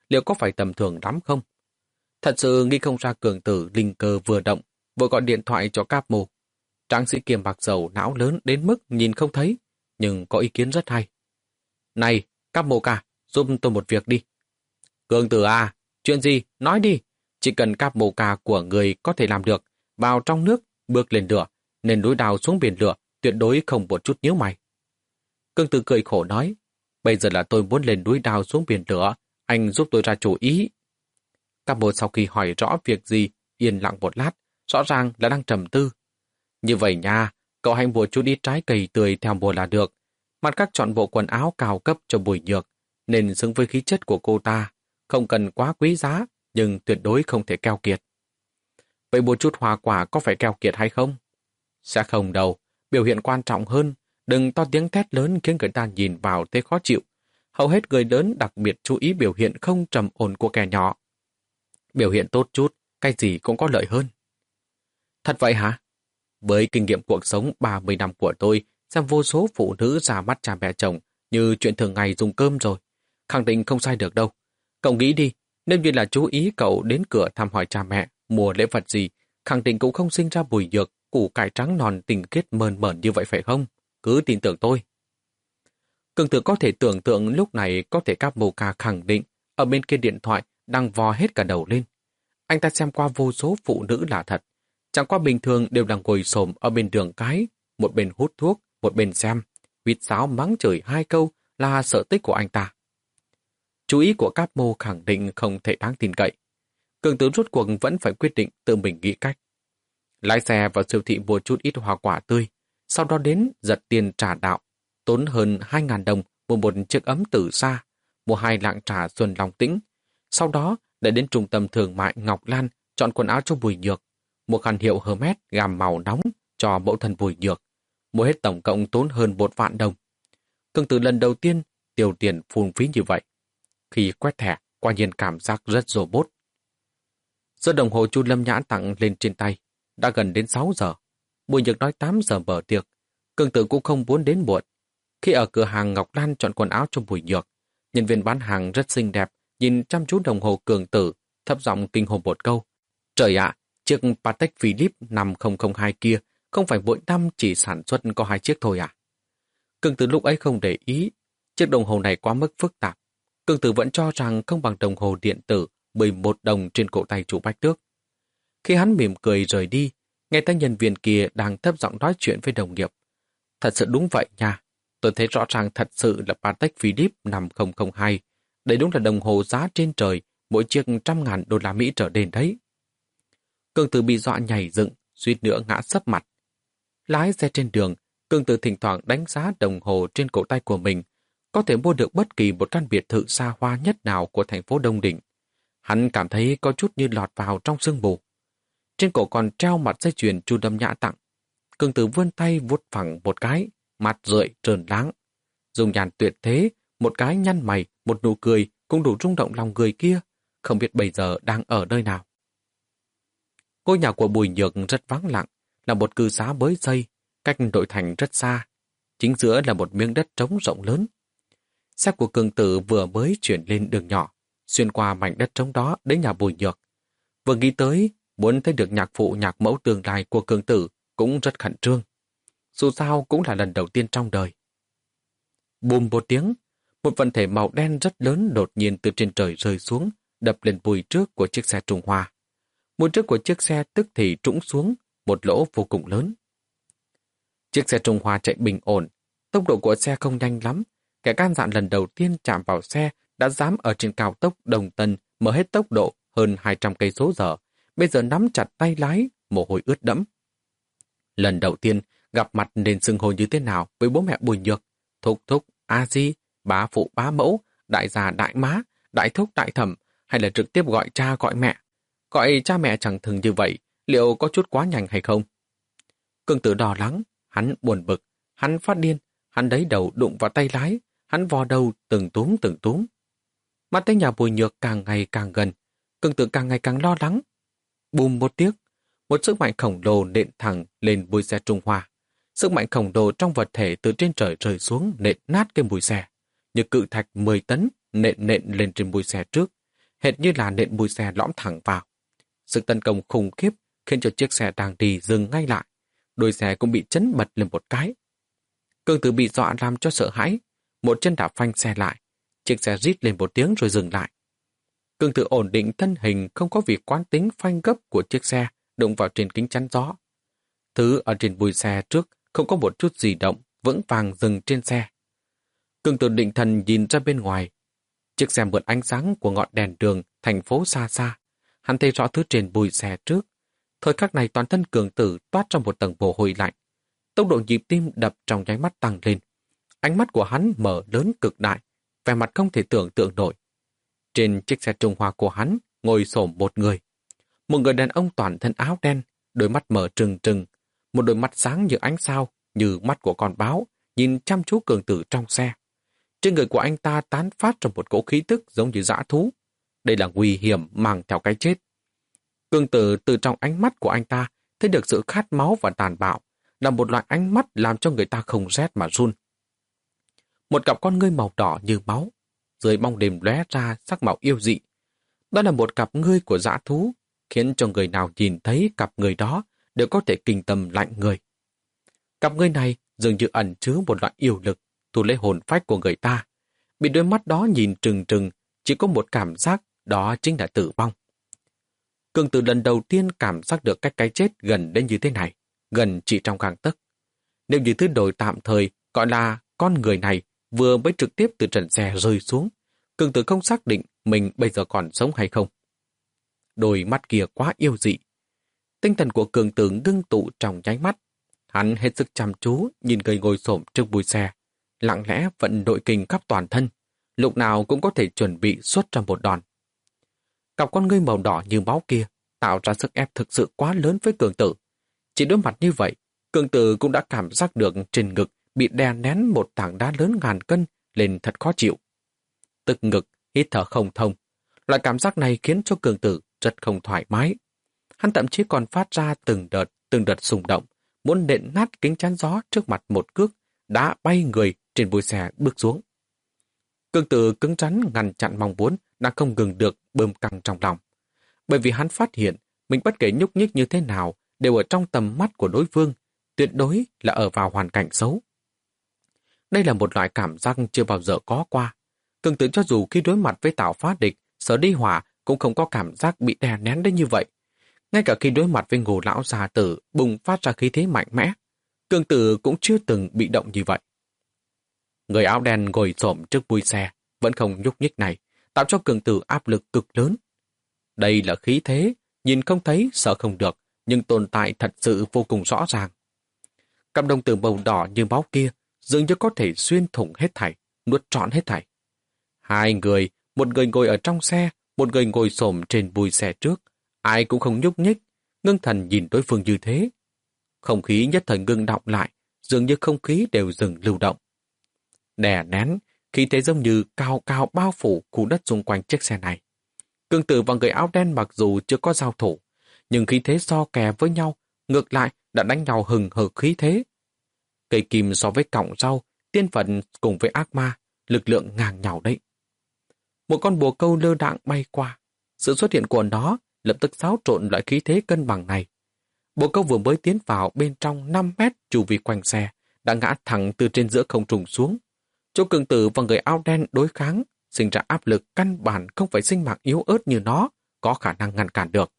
liệu có phải tầm thường lắm không? Thật sự nghĩ không ra cường tử linh cơ vừa động, vừa gọi điện thoại cho Cáp Mô. Tráng sĩ kiềm bạc dầu não lớn đến mức nhìn không thấy, nhưng có ý kiến rất hay. Này, Cáp Mô ca, giúp tôi một việc đi. Cường tử à, chuyện gì? Nói đi. Chỉ cần Cáp Mô ca của người có thể làm được, vào trong nước, bước lên lửa, nên núi đào xuống biển lửa, tuyệt đối không một chút nhíu mày. Cường tử cười khổ nói, bây giờ là tôi muốn lên núi đào xuống biển lửa, anh giúp tôi ra chủ ý. Cáp Mô sau khi hỏi rõ việc gì, yên lặng một lát, rõ ràng là đang trầm tư. Như vậy nha, cậu hãy mua chút ít trái cây tươi theo mùa là được. Mặt khác chọn bộ quần áo cao cấp cho Bùi Nhược, nên xứng với khí chất của cô ta. Không cần quá quý giá, nhưng tuyệt đối không thể keo kiệt. Vậy một chút hoa quả có phải keo kiệt hay không? Sẽ không đâu, biểu hiện quan trọng hơn. Đừng to tiếng thét lớn khiến người ta nhìn vào thấy khó chịu. Hầu hết người lớn đặc biệt chú ý biểu hiện không trầm ổn của kẻ nhỏ. Biểu hiện tốt chút, cái gì cũng có lợi hơn. Thật vậy hả? Với kinh nghiệm cuộc sống ba mươi năm của tôi, xem vô số phụ nữ ra mắt cha mẹ chồng như chuyện thường ngày dùng cơm rồi. Khẳng định không sai được đâu. Cậu nghĩ đi, nếu như là chú ý cậu đến cửa thăm hỏi cha mẹ, mua lễ vật gì, khẳng định cũng không sinh ra Bùi Nhược, củ cải trắng non tình kết mơn mởn như vậy phải không? Cứ tin tưởng tôi. Cường tử có thể tưởng tượng lúc này có thể Cáp Mô ca khẳng định ở bên kia điện thoại đang vò hết cả đầu lên. Anh ta xem qua vô số phụ nữ là thật. Chẳng qua bình thường đều đang ngồi xổm ở bên đường cái, một bên hút thuốc, một bên xem, huýt sáo mắng chửi hai câu là sở thích của anh ta. Chú ý của Cáp Mô khẳng định không thể đáng tin cậy. Cường tử rốt cuộc vẫn phải quyết định tự mình nghĩ cách. Lái xe vào siêu thị mua chút ít hoa quả tươi, sau đó đến giật tiền trà đạo, tốn hơn hai nghìn đồng mua một chiếc ấm từ xa, mua hai lạng trà Xuân Long Tĩnh. Sau đó để đến trung tâm thương mại Ngọc Lan chọn quần áo cho Bùi Nhược, một khăn hiệu Hermes gam màu nóng cho mẫu thân Bùi Nhược. Mua hết tổng cộng tốn hơn một vạn đồng. Cường tử lần đầu tiên tiêu tiền phung phí như vậy. Khi quét thẻ, quả nhiên cảm giác rất robot. Giờ đồng hồ Chu Lâm Nhã tặng lên trên tay. Đã gần đến sáu giờ. Bùi Nhược nói tám giờ mở tiệc. Cường tử cũng không muốn đến muộn. Khi ở cửa hàng Ngọc Lan chọn quần áo cho Bùi Nhược, nhân viên bán hàng rất xinh đẹp, nhìn chăm chú đồng hồ cường tử, thấp giọng kinh hồn một câu. Trời ạ, chiếc Patek Philippe năm không không hai kia không phải mỗi năm chỉ sản xuất có hai chiếc thôi à? Cường tử lúc ấy không để ý, chiếc đồng hồ này quá mức phức tạp. Cường tử vẫn cho rằng không bằng đồng hồ điện tử mười một đồng trên cổ tay chủ Bách Tước. Khi hắn mỉm cười rời đi, nghe thấy nhân viên kia đang thấp giọng nói chuyện với đồng nghiệp. Thật sự đúng vậy nha, tôi thấy rõ ràng thật sự là Patek Philippe năm không không hai. Đây đúng là đồng hồ giá trên trời, mỗi chiếc trăm ngàn đô la Mỹ trở lên đấy. Cường tử bị dọa nhảy dựng, suýt nữa ngã sấp mặt. Lái xe trên đường, Cường tử thỉnh thoảng đánh giá đồng hồ trên cổ tay của mình, có thể mua được bất kỳ một căn biệt thự xa hoa nhất nào của thành phố Đông Đình. Hắn cảm thấy có chút như lọt vào trong sương mù. Trên cổ còn treo mặt dây chuyền Chu Lâm Nhã tặng. Cường tử vươn tay vuốt phẳng một cái, mặt rượi trơn láng. Dùng nhàn tuyệt thế, một cái nhăn mày, một nụ cười cũng đủ rung động lòng người kia, không biết bây giờ đang ở nơi nào. Ngôi nhà của Bùi Nhược rất vắng lặng, là một cư xá mới xây, cách nội thành rất xa. Chính giữa là một miếng đất trống rộng lớn. Xe của Cường tử vừa mới chuyển lên đường nhỏ, xuyên qua mảnh đất trống đó đến nhà Bùi Nhược. Vừa nghĩ tới, muốn thấy được nhạc phụ nhạc mẫu tương lai của Cường tử cũng rất khẩn trương. Dù sao cũng là lần đầu tiên trong đời. Bùm một tiếng, một vật thể màu đen rất lớn đột nhiên từ trên trời rơi xuống, đập lên bùi trước của chiếc xe Trung Hoa. Mùi trước của chiếc xe tức thì trũng xuống, một lỗ vô cùng lớn. Chiếc xe Trung Hoa chạy bình ổn, tốc độ của xe không nhanh lắm. Kẻ can dạn lần đầu tiên chạm vào xe đã dám ở trên cao tốc Đồng Tân mở hết tốc độ hơn hai trăm cây số giờ, bây giờ nắm chặt tay lái, mồ hôi ướt đẫm. Lần đầu tiên gặp mặt nên xưng hô như thế nào với bố mẹ Bùi Nhược, thúc thúc, a di, bá phụ bá mẫu, đại già đại má, đại thúc đại thẩm, hay là trực tiếp gọi cha gọi mẹ. Gọi cha mẹ chẳng thường như vậy, liệu có chút quá nhanh hay không? Cường tử đỏ lắng, hắn buồn bực, hắn phát điên, hắn đấy đầu đụng vào tay lái, hắn vò đầu từng túm từng túm. Mặt tới nhà Bùi Nhược càng ngày càng gần, Cường tử càng ngày càng lo lắng. Bùm một tiếng, một sức mạnh khổng lồ nện thẳng lên bùi xe Trung Hoa. Sức mạnh khổng lồ trong vật thể từ trên trời rơi xuống nện nát cái bùi xe, như cự thạch mười tấn nện nện lên trên bùi xe trước, hệt như là nện mùi xe lõm thẳng vào. Sự tấn công khủng khiếp khiến cho chiếc xe đang đi dừng ngay lại. Đuôi xe cũng bị chấn bật lên một cái. Cương Tử bị dọa làm cho sợ hãi, một chân đạp phanh xe lại. Chiếc xe rít lên một tiếng rồi dừng lại. Cương Tử ổn định thân hình, không có việc quán tính phanh gấp của chiếc xe đụng vào trên kính chắn gió. Thứ ở trên bùi xe trước không có một chút gì động, vững vàng dừng trên xe. Cương Tử định thần nhìn ra bên ngoài. Chiếc xe mượn ánh sáng của ngọn đèn đường thành phố xa xa. Hắn thấy rõ thứ trên bùi xe trước. Thời khắc này toàn thân Cường Tử toát ra một tầng mồ hôi lạnh. Tốc độ nhịp tim đập trong nháy mắt tăng lên. Ánh mắt của hắn mở lớn cực đại, vẻ mặt không thể tưởng tượng nổi. Trên chiếc xe Trung Hoa của hắn ngồi xổm một người. Một người đàn ông toàn thân áo đen, đôi mắt mở trừng trừng, một đôi mắt sáng như ánh sao, như mắt của con báo, nhìn chăm chú Cường Tử trong xe. Trên người của anh ta tán phát ra một cỗ khí tức giống như dã thú. Đây là nguy hiểm mang theo cái chết. Cường Tử từ trong ánh mắt của anh ta thấy được sự khát máu và tàn bạo, là một loại ánh mắt làm cho người ta không rét mà run. Một cặp con ngươi màu đỏ như máu, dưới bóng đêm lóe ra sắc màu yêu dị. Đó là một cặp ngươi của dã thú, khiến cho người nào nhìn thấy cặp người đó đều có thể kinh tâm lạnh người. Cặp ngươi này dường như ẩn chứa một loại yêu lực, thu lấy hồn phách của người ta. Bị đôi mắt đó nhìn trừng trừng, chỉ có một cảm giác, đó chính là tử vong. Cường Tử lần đầu tiên cảm giác được cách cái chết gần đến như thế này, gần chỉ trong gang tấc. Nếu như thứ đổi tạm thời gọi là con người này vừa mới trực tiếp từ trần xe rơi xuống, Cường Tử không xác định mình bây giờ còn sống hay không. Đôi mắt kia quá yêu dị. Tinh thần của Cường Tử ngưng tụ trong nháy mắt. Hắn hết sức chăm chú nhìn người ngồi xổm trước bùi xe, lặng lẽ vận nội kinh khắp toàn thân, lúc nào cũng có thể chuẩn bị xuất ra một đòn. Cặp con ngươi màu đỏ như máu kia tạo ra sức ép thực sự quá lớn với Cường Tử. Chỉ đối mặt như vậy, Cường Tử cũng đã cảm giác được trên ngực bị đè nén một tảng đá lớn ngàn cân lên thật khó chịu. Tức ngực, hít thở không thông. Loại cảm giác này khiến cho Cường Tử rất không thoải mái. Hắn thậm chí còn phát ra từng đợt, từng đợt xung động, muốn nện nát kính chắn gió trước mặt một cước, đã bay người trên bùi xe bước xuống. Cường Tử cứng rắn ngăn chặn mong muốn đã không ngừng được bơm căng trong lòng. Bởi vì hắn phát hiện mình bất kể nhúc nhích như thế nào đều ở trong tầm mắt của đối phương, tuyệt đối là ở vào hoàn cảnh xấu. Đây là một loại cảm giác chưa bao giờ có qua. Cường Tử cho dù khi đối mặt với Tào Phá Địch, Sở Đi Hỏa cũng không có cảm giác bị đè nén đến như vậy. Ngay cả khi đối mặt với Ngô lão già tử bùng phát ra khí thế mạnh mẽ, Cường Tử cũng chưa từng bị động như vậy. Người áo đen ngồi xổm trước bùi xe, vẫn không nhúc nhích này, tạo cho Cường Tử áp lực cực lớn. Đây là khí thế, nhìn không thấy, sợ không được, nhưng tồn tại thật sự vô cùng rõ ràng. Cặp đồng tử màu đỏ như máu kia dường như có thể xuyên thủng hết thảy, nuốt trọn hết thảy. Hai người, một người ngồi ở trong xe, một người ngồi xổm trên bùi xe trước, ai cũng không nhúc nhích, ngưng thần nhìn đối phương như thế. Không khí nhất thời ngưng đọng lại, dường như không khí đều dừng lưu động. Đè nén, khí thế giống như cao cao bao phủ khu đất xung quanh chiếc xe này. Cường Tử và người áo đen mặc dù chưa có giao thủ, nhưng khí thế so kè với nhau, ngược lại đã đánh nhau hừng hực khí thế. Cây kim so với cọng rau, tiên phận cùng với ác ma, lực lượng ngang nhau đấy. Một con bồ câu lơ đãng bay qua. Sự xuất hiện của nó lập tức xáo trộn loại khí thế cân bằng này. Bồ câu vừa mới tiến vào bên trong năm mét chu vi quanh xe, đã ngã thẳng từ trên giữa không trung xuống. Chỗ Cường Tử và người áo đen đối kháng, sinh ra áp lực căn bản không phải sinh mạng yếu ớt như nó, có khả năng ngăn cản được.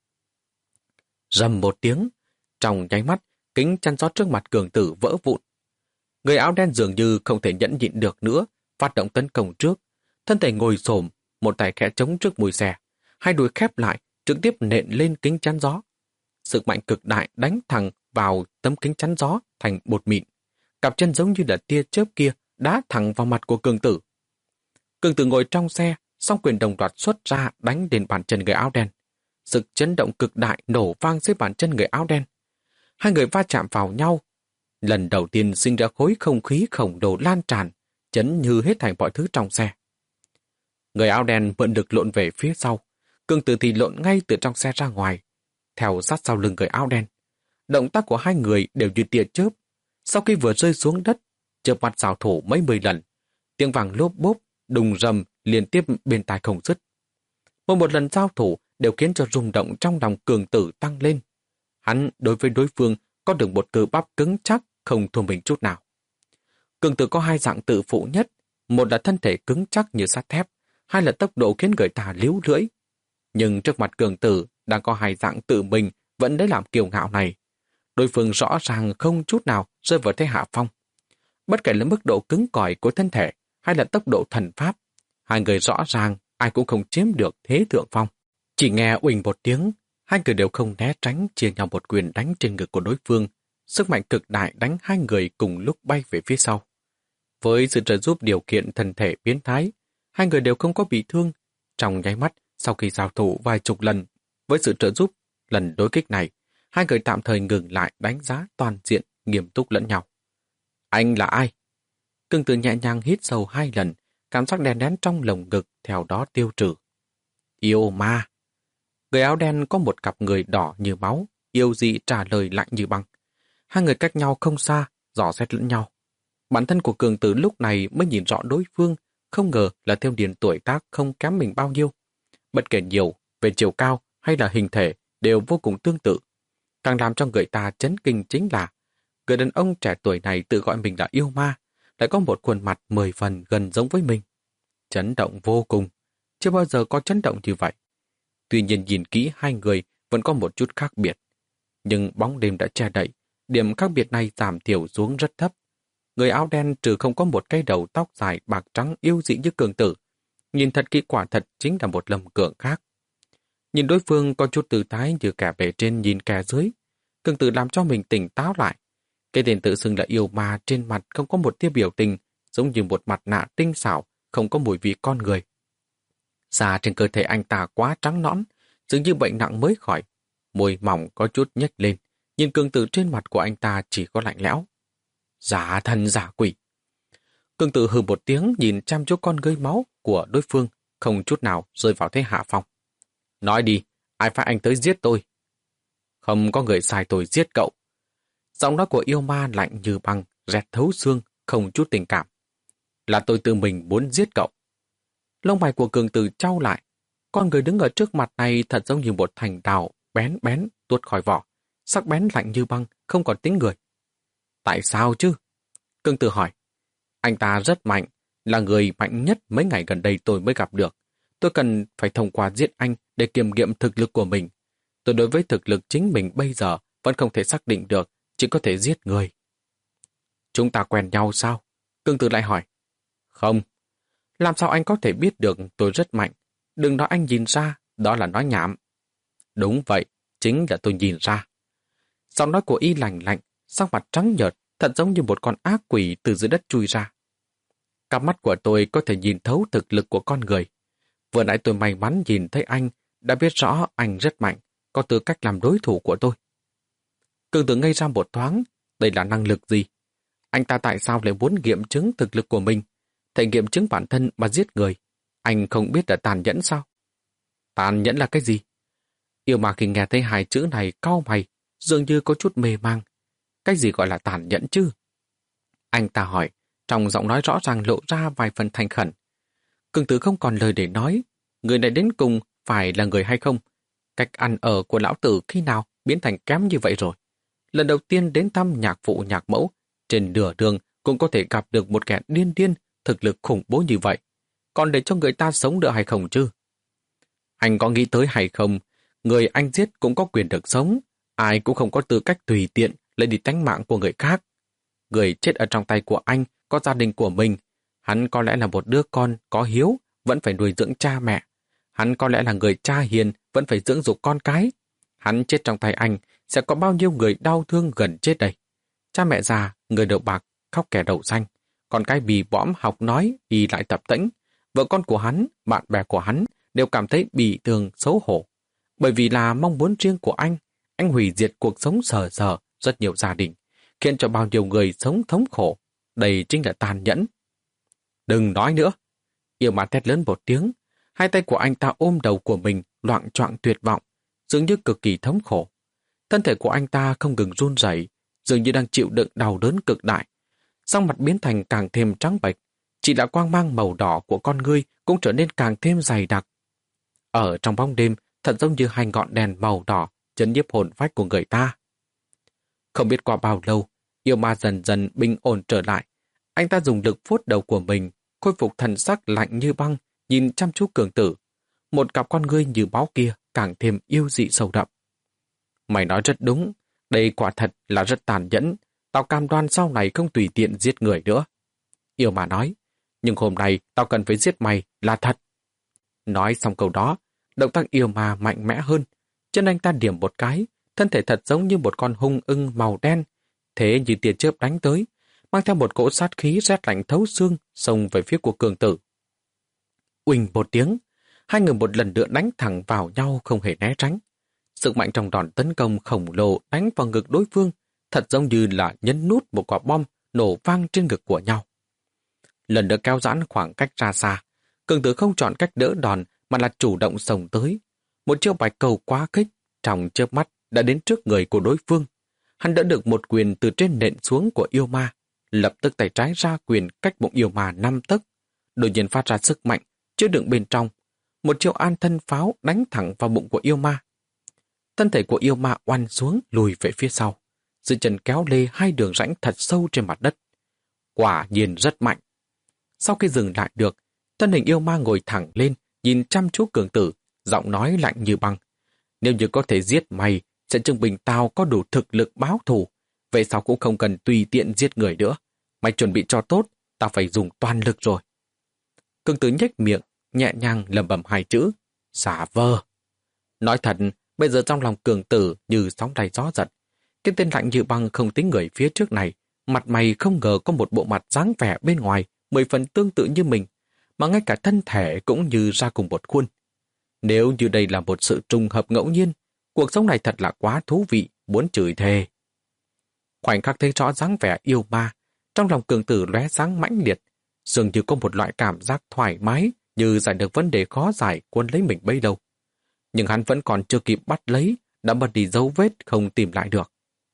Rầm một tiếng, trong nháy mắt, kính chắn gió trước mặt Cường Tử vỡ vụn. Người áo đen dường như không thể nhẫn nhịn được nữa, phát động tấn công trước. Thân thể ngồi xổm, một tay khẽ chống trước mùi xe, hai đùi khép lại, trực tiếp nện lên kính chắn gió. Sức mạnh cực đại đánh thẳng vào tấm kính chắn gió thành bột mịn. Cặp chân giống như là tia chớp kia đá thẳng vào mặt của Cường Tử. Cường Tử ngồi trong xe, song quyền đồng loạt xuất ra đánh đến bàn chân người áo đen. Sự chấn động cực đại nổ vang dưới bàn chân người áo đen. Hai người va chạm vào nhau. Lần đầu tiên sinh ra khối không khí khổng lồ lan tràn, chấn như hết thảy mọi thứ trong xe. Người áo đen mượn lực lộn về phía sau. Cường Tử thì lộn ngay từ trong xe ra ngoài, theo sát sau lưng người áo đen. Động tác của hai người đều như tia chớp. Sau khi vừa rơi xuống đất, chớp mặt xảo thủ mấy mươi lần, tiếng vàng lốp bốp, đùng rầm liên tiếp bên tai không dứt. Mỗi một lần giao thủ đều khiến cho rung động trong lòng cường tử tăng lên. Hắn đối với đối phương có được một cơ bắp cứng chắc, không thua mình chút nào. Cường tử có hai dạng tự phụ nhất, một là thân thể cứng chắc như sắt thép, hai là tốc độ khiến người ta líu lưỡi. Nhưng trước mặt cường tử đang có hai dạng tự mình vẫn lấy làm kiêu ngạo này. Đối phương rõ ràng không chút nào rơi vào thế hạ phong. Bất kể là mức độ cứng cỏi của thân thể hay là tốc độ thần pháp, hai người rõ ràng ai cũng không chiếm được thế thượng phong. Chỉ nghe uỳnh một tiếng, hai người đều không né tránh, chia nhau một quyền đánh trên ngực của đối phương. Sức mạnh cực đại đánh hai người cùng lúc bay về phía sau. Với sự trợ giúp điều kiện thân thể biến thái, hai người đều không có bị thương. Trong nháy mắt, sau khi giao thủ vài chục lần, với sự trợ giúp lần đối kích này, hai người tạm thời ngừng lại đánh giá toàn diện, nghiêm túc lẫn nhau. Anh là ai? Cương Tử nhẹ nhàng hít sâu hai lần, cảm giác đen đén trong lồng ngực theo đó tiêu trừ. Yêu ma. Người áo đen có một cặp người đỏ như máu, yêu dị trả lời lạnh như băng. Hai người cách nhau không xa, dò xét lẫn nhau. Bản thân của Cường Tử lúc này mới nhìn rõ đối phương, không ngờ là theo điền tuổi tác không kém mình bao nhiêu. Bất kể nhiều, về chiều cao hay là hình thể đều vô cùng tương tự. Càng làm cho người ta chấn kinh chính là người đàn ông trẻ tuổi này tự gọi mình là yêu ma, lại có một khuôn mặt mười phần gần giống với mình. Chấn động vô cùng, chưa bao giờ có chấn động như vậy. Tuy nhiên nhìn kỹ hai người vẫn có một chút khác biệt. Nhưng bóng đêm đã che đậy, điểm khác biệt này giảm thiểu xuống rất thấp. Người áo đen trừ không có một cái đầu tóc dài bạc trắng yêu dị như Cường Tử. Nhìn thật kỹ quả thật chính là một Lâm Cường khác. Nhìn đối phương có chút tư thái như kẻ bề trên nhìn kẻ dưới. Cường Tử làm cho mình tỉnh táo lại. Cái tên tự xưng là yêu ma trên mặt không có một tia biểu tình, giống như một mặt nạ tinh xảo, không có mùi vị con người. Da trên cơ thể anh ta quá trắng nõn, dường như bệnh nặng mới khỏi. Môi mỏng có chút nhếch lên, nhìn Cường Tử trên mặt của anh ta chỉ có lạnh lẽo. Giả thần giả quỷ. Cường Tử hừ một tiếng nhìn chăm chú con ngươi máu của đối phương, không chút nào rơi vào thế hạ phong. Nói đi, ai phải anh tới giết tôi? Không có người sai tôi giết cậu. Giọng nói của yêu ma lạnh như băng, rét thấu xương, không chút tình cảm. Là tôi tự mình muốn giết cậu. Lông mày của Cường Tử trao lại. Con người đứng ở trước mặt này thật giống như một thành đào bén bén tuốt khỏi vỏ, sắc bén lạnh như băng, không còn tính người. Tại sao chứ? Cường Tử hỏi. Anh ta rất mạnh, là người mạnh nhất mấy ngày gần đây tôi mới gặp được. Tôi cần phải thông qua giết anh để kiểm nghiệm thực lực của mình. Tôi đối với thực lực chính mình bây giờ vẫn không thể xác định được, chỉ có thể giết người. Chúng ta quen nhau sao? Cường Tử lại hỏi. Không. Làm sao anh có thể biết được tôi rất mạnh? Đừng nói anh nhìn ra, đó là nói nhảm. Đúng vậy, chính là tôi nhìn ra. Giọng nói của y lạnh lạnh, sắc mặt trắng nhợt, thật giống như một con ác quỷ từ dưới đất chui ra. Cặp mắt của tôi có thể nhìn thấu thực lực của con người. Vừa nãy tôi may mắn nhìn thấy anh, đã biết rõ anh rất mạnh, có tư cách làm đối thủ của tôi. Cường Tử ngây ra một thoáng, đây là năng lực gì? Anh ta tại sao lại muốn nghiệm chứng thực lực của mình? Thể nghiệm chứng bản thân mà giết người. Anh không biết là tàn nhẫn sao? Tàn nhẫn là cái gì? Yêu mà khi nghe thấy hai chữ này cau mày, dường như có chút mê mang. Cái gì gọi là tàn nhẫn chứ? Anh ta hỏi, trong giọng nói rõ ràng lộ ra vài phần thành khẩn. Cường Tử không còn lời để nói, người này đến cùng phải là người hay không? Cách ăn ở của lão tử khi nào biến thành kém như vậy rồi? Lần đầu tiên đến thăm nhạc phụ nhạc mẫu, trên nửa đường cũng có thể gặp được một kẻ điên điên, thực lực khủng bố như vậy. Còn để cho người ta sống được hay không chứ? Anh có nghĩ tới hay không? Người anh giết cũng có quyền được sống, ai cũng không có tư cách tùy tiện lấy đi tánh mạng của người khác. Người chết ở trong tay của anh có gia đình của mình. Hắn có lẽ là một đứa con có hiếu, vẫn phải nuôi dưỡng cha mẹ. Hắn có lẽ là người cha hiền, vẫn phải dưỡng dục con cái. Hắn chết trong tay anh, sẽ có bao nhiêu người đau thương gần chết đây? Cha mẹ già, người đầu bạc, khóc kẻ đầu xanh. Con cái bì bõm học nói, y lại tập tễnh. Vợ con của hắn, bạn bè của hắn đều cảm thấy bị thương xấu hổ. Bởi vì là mong muốn riêng của anh, anh hủy diệt cuộc sống sờ sờ rất nhiều gia đình, khiến cho bao nhiêu người sống thống khổ. Đây chính là tàn nhẫn. Đừng nói nữa. Yêu ma thét lớn một tiếng, hai tay của anh ta ôm đầu của mình, loạng choạng tuyệt vọng, dường như cực kỳ thống khổ. Thân thể của anh ta không ngừng run rẩy, dường như đang chịu đựng đau đớn cực đại. Sắc mặt biến thành càng thêm trắng bệch, chỉ là quang mang màu đỏ của con ngươi cũng trở nên càng thêm dày đặc. Ở trong bóng đêm, thật giống như hai ngọn đèn màu đỏ chấn nhiếp hồn phách của người ta. Không biết qua bao lâu, yêu ma dần dần bình ổn trở lại. Anh ta dùng lực vuốt đầu của mình, khôi phục thần sắc lạnh như băng, nhìn chăm chú Cường Tử. Một cặp con ngươi như máu kia càng thêm yêu dị sâu đậm. Mày nói rất đúng, đây quả thật là rất tàn nhẫn. Tao cam đoan sau này không tùy tiện giết người nữa. Yêu ma nói, nhưng hôm nay tao cần phải giết mày là thật. Nói xong câu đó, động tác yêu ma mạnh mẽ hơn. Chân anh ta điểm một cái, thân thể thật giống như một con hung ưng màu đen. Thế như tia chớp đánh tới, mang theo một cỗ sát khí rét lạnh thấu xương, xông về phía của Cường Tử. Uỳnh một tiếng, hai người một lần nữa đánh thẳng vào nhau không hề né tránh. Sự mạnh trong đòn tấn công khổng lồ đánh vào ngực đối phương, thật giống như là nhấn nút một quả bom nổ vang trên ngực của nhau. Lần nữa kéo giãn khoảng cách ra xa, Cường Tử không chọn cách đỡ đòn mà là chủ động xông tới. Một chiêu bạch cầu quá khích, trong chớp mắt đã đến trước người của đối phương. Hắn đỡ được một quyền từ trên nện xuống của yêu ma, lập tức tay trái ra quyền cách bụng yêu ma năm tấc, đột nhiên phát ra sức mạnh chứa đựng bên trong. Một chiêu an thân pháo đánh thẳng vào bụng của yêu ma. Thân thể của yêu ma oằn xuống lùi về phía sau, dưới chân kéo lê hai đường rãnh thật sâu trên mặt đất. Quả nhiên rất mạnh. Sau khi dừng lại được, thân hình yêu ma ngồi thẳng lên, nhìn chăm chú Cường Tử, giọng nói lạnh như băng. Nếu như có thể giết mày, sẽ chứng minh tao có đủ thực lực báo thù. Vậy sao cũng không cần tùy tiện giết người nữa. Mày chuẩn bị cho tốt, tao phải dùng toàn lực rồi. Cường Tử nhếch miệng, nhẹ nhàng lẩm bẩm hai chữ, xả vờ. Nói thật, bây giờ trong lòng Cường Tử như sóng đầy gió giật. Cái tên lạnh như băng không tính người phía trước này, mặt mày không ngờ có một bộ mặt dáng vẻ bên ngoài, mười phần tương tự như mình, mà ngay cả thân thể cũng như ra cùng một khuôn. Nếu như đây là một sự trùng hợp ngẫu nhiên, cuộc sống này thật là quá thú vị, muốn chửi thề. Khoảnh khắc thấy rõ dáng vẻ yêu ma, trong lòng Cường Tử lóe sáng mãnh liệt, dường như có một loại cảm giác thoải mái như giải được vấn đề khó giải cuốn lấy mình bấy lâu. Nhưng hắn vẫn còn chưa kịp bắt lấy, đã mất đi dấu vết không tìm lại được.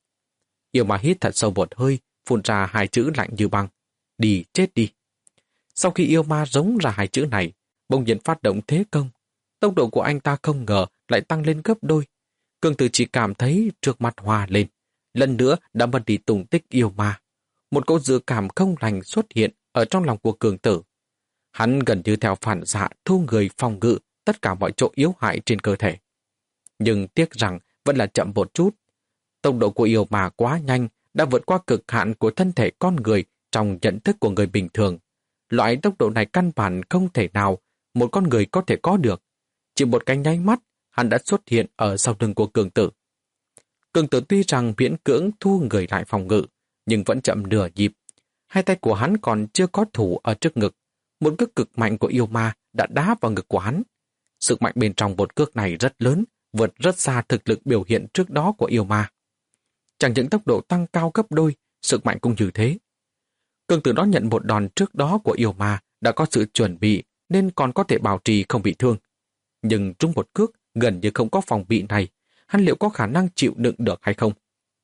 Yêu ma hít thật sâu một hơi, phun ra hai chữ lạnh như băng, đi chết đi. Sau khi yêu ma giống ra hai chữ này, bỗng nhiên phát động thế công. Tốc độ của anh ta không ngờ lại tăng lên gấp đôi. Cường Tử chỉ cảm thấy trước mặt hòa lên, lần nữa đã mất đi tung tích yêu ma. Một cỗ dự cảm không lành xuất hiện ở trong lòng của Cường Tử. Hắn gần như theo phản xạ thu người phòng ngự tất cả mọi chỗ yếu hại trên cơ thể. Nhưng tiếc rằng vẫn là chậm một chút. Tốc độ của yêu ma quá nhanh, đã vượt qua cực hạn của thân thể con người trong nhận thức của người bình thường. Loại tốc độ này căn bản không thể nào một con người có thể có được. Chỉ một cái nháy mắt, hắn đã xuất hiện ở sau lưng của Cường Tử. Cường Tử tuy rằng miễn cưỡng thu người lại phòng ngự, nhưng vẫn chậm nửa nhịp. Hai tay của hắn còn chưa có thủ ở trước ngực. Một cước cực mạnh của yêu ma đã đá vào ngực của hắn. Sức mạnh bên trong một cước này rất lớn, vượt rất xa thực lực biểu hiện trước đó của yêu ma. Chẳng những tốc độ tăng cao gấp đôi, sức mạnh cũng như thế. Cường Tử đón nhận một đòn trước đó của yêu ma đã có sự chuẩn bị nên còn có thể bảo trì không bị thương. Nhưng trúng một cước gần như không có phòng bị này, hắn liệu có khả năng chịu đựng được hay không?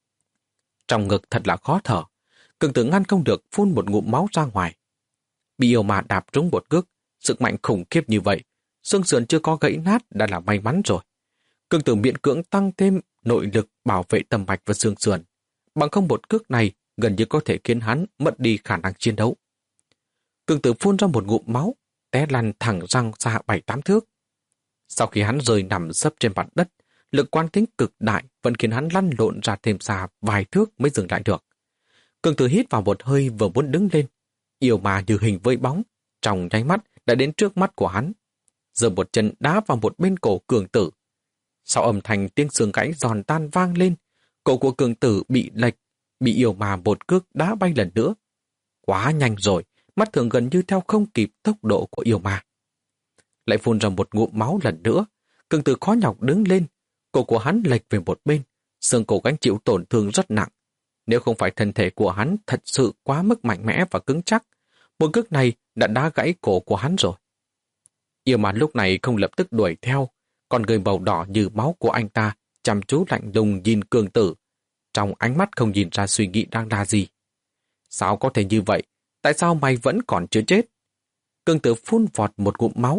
Trong ngực thật là khó thở, Cường Tử ngăn không được phun một ngụm máu ra ngoài. Bị yêu ma đạp trúng một cước, sức mạnh khủng khiếp như vậy, xương sườn chưa có gãy nát đã là may mắn rồi. Cường Tử miễn cưỡng tăng thêm nội lực bảo vệ tầm mạch và xương sườn. Bằng không một cước này gần như có thể khiến hắn mất đi khả năng chiến đấu. Cường Tử phun ra một ngụm máu, té lăn thẳng răng xa bảy tám thước. Sau khi hắn rơi nằm sấp trên mặt đất, lực quán tính cực đại vẫn khiến hắn lăn lộn ra thêm xa vài thước mới dừng lại được. Cường Tử hít vào một hơi vừa muốn đứng lên, yêu ma như hình với bóng, trong nháy mắt đã đến trước mắt của hắn, giơ một chân đá vào một bên cổ Cường Tử. Sau âm thanh tiếng xương gãy giòn tan vang lên, cổ của Cường Tử bị lệch, bị yêu ma một cước đá bay lần nữa. Quá nhanh rồi, mắt thường gần như theo không kịp tốc độ của yêu ma. Lại phun ra một ngụm máu lần nữa, Cường Tử khó nhọc đứng lên, cổ của hắn lệch về một bên, xương cổ gánh chịu tổn thương rất nặng. Nếu không phải thân thể của hắn thật sự quá mức mạnh mẽ và cứng chắc, một cước này đã đá gãy cổ của hắn rồi. Yêu ma lúc này không lập tức đuổi theo, còn người màu đỏ như máu của anh ta chăm chú lạnh lùng nhìn Cường Tử, trong ánh mắt không nhìn ra suy nghĩ đang là gì. Sao có thể như vậy? Tại sao mày vẫn còn chưa chết? Cường Tử phun vọt một ngụm máu,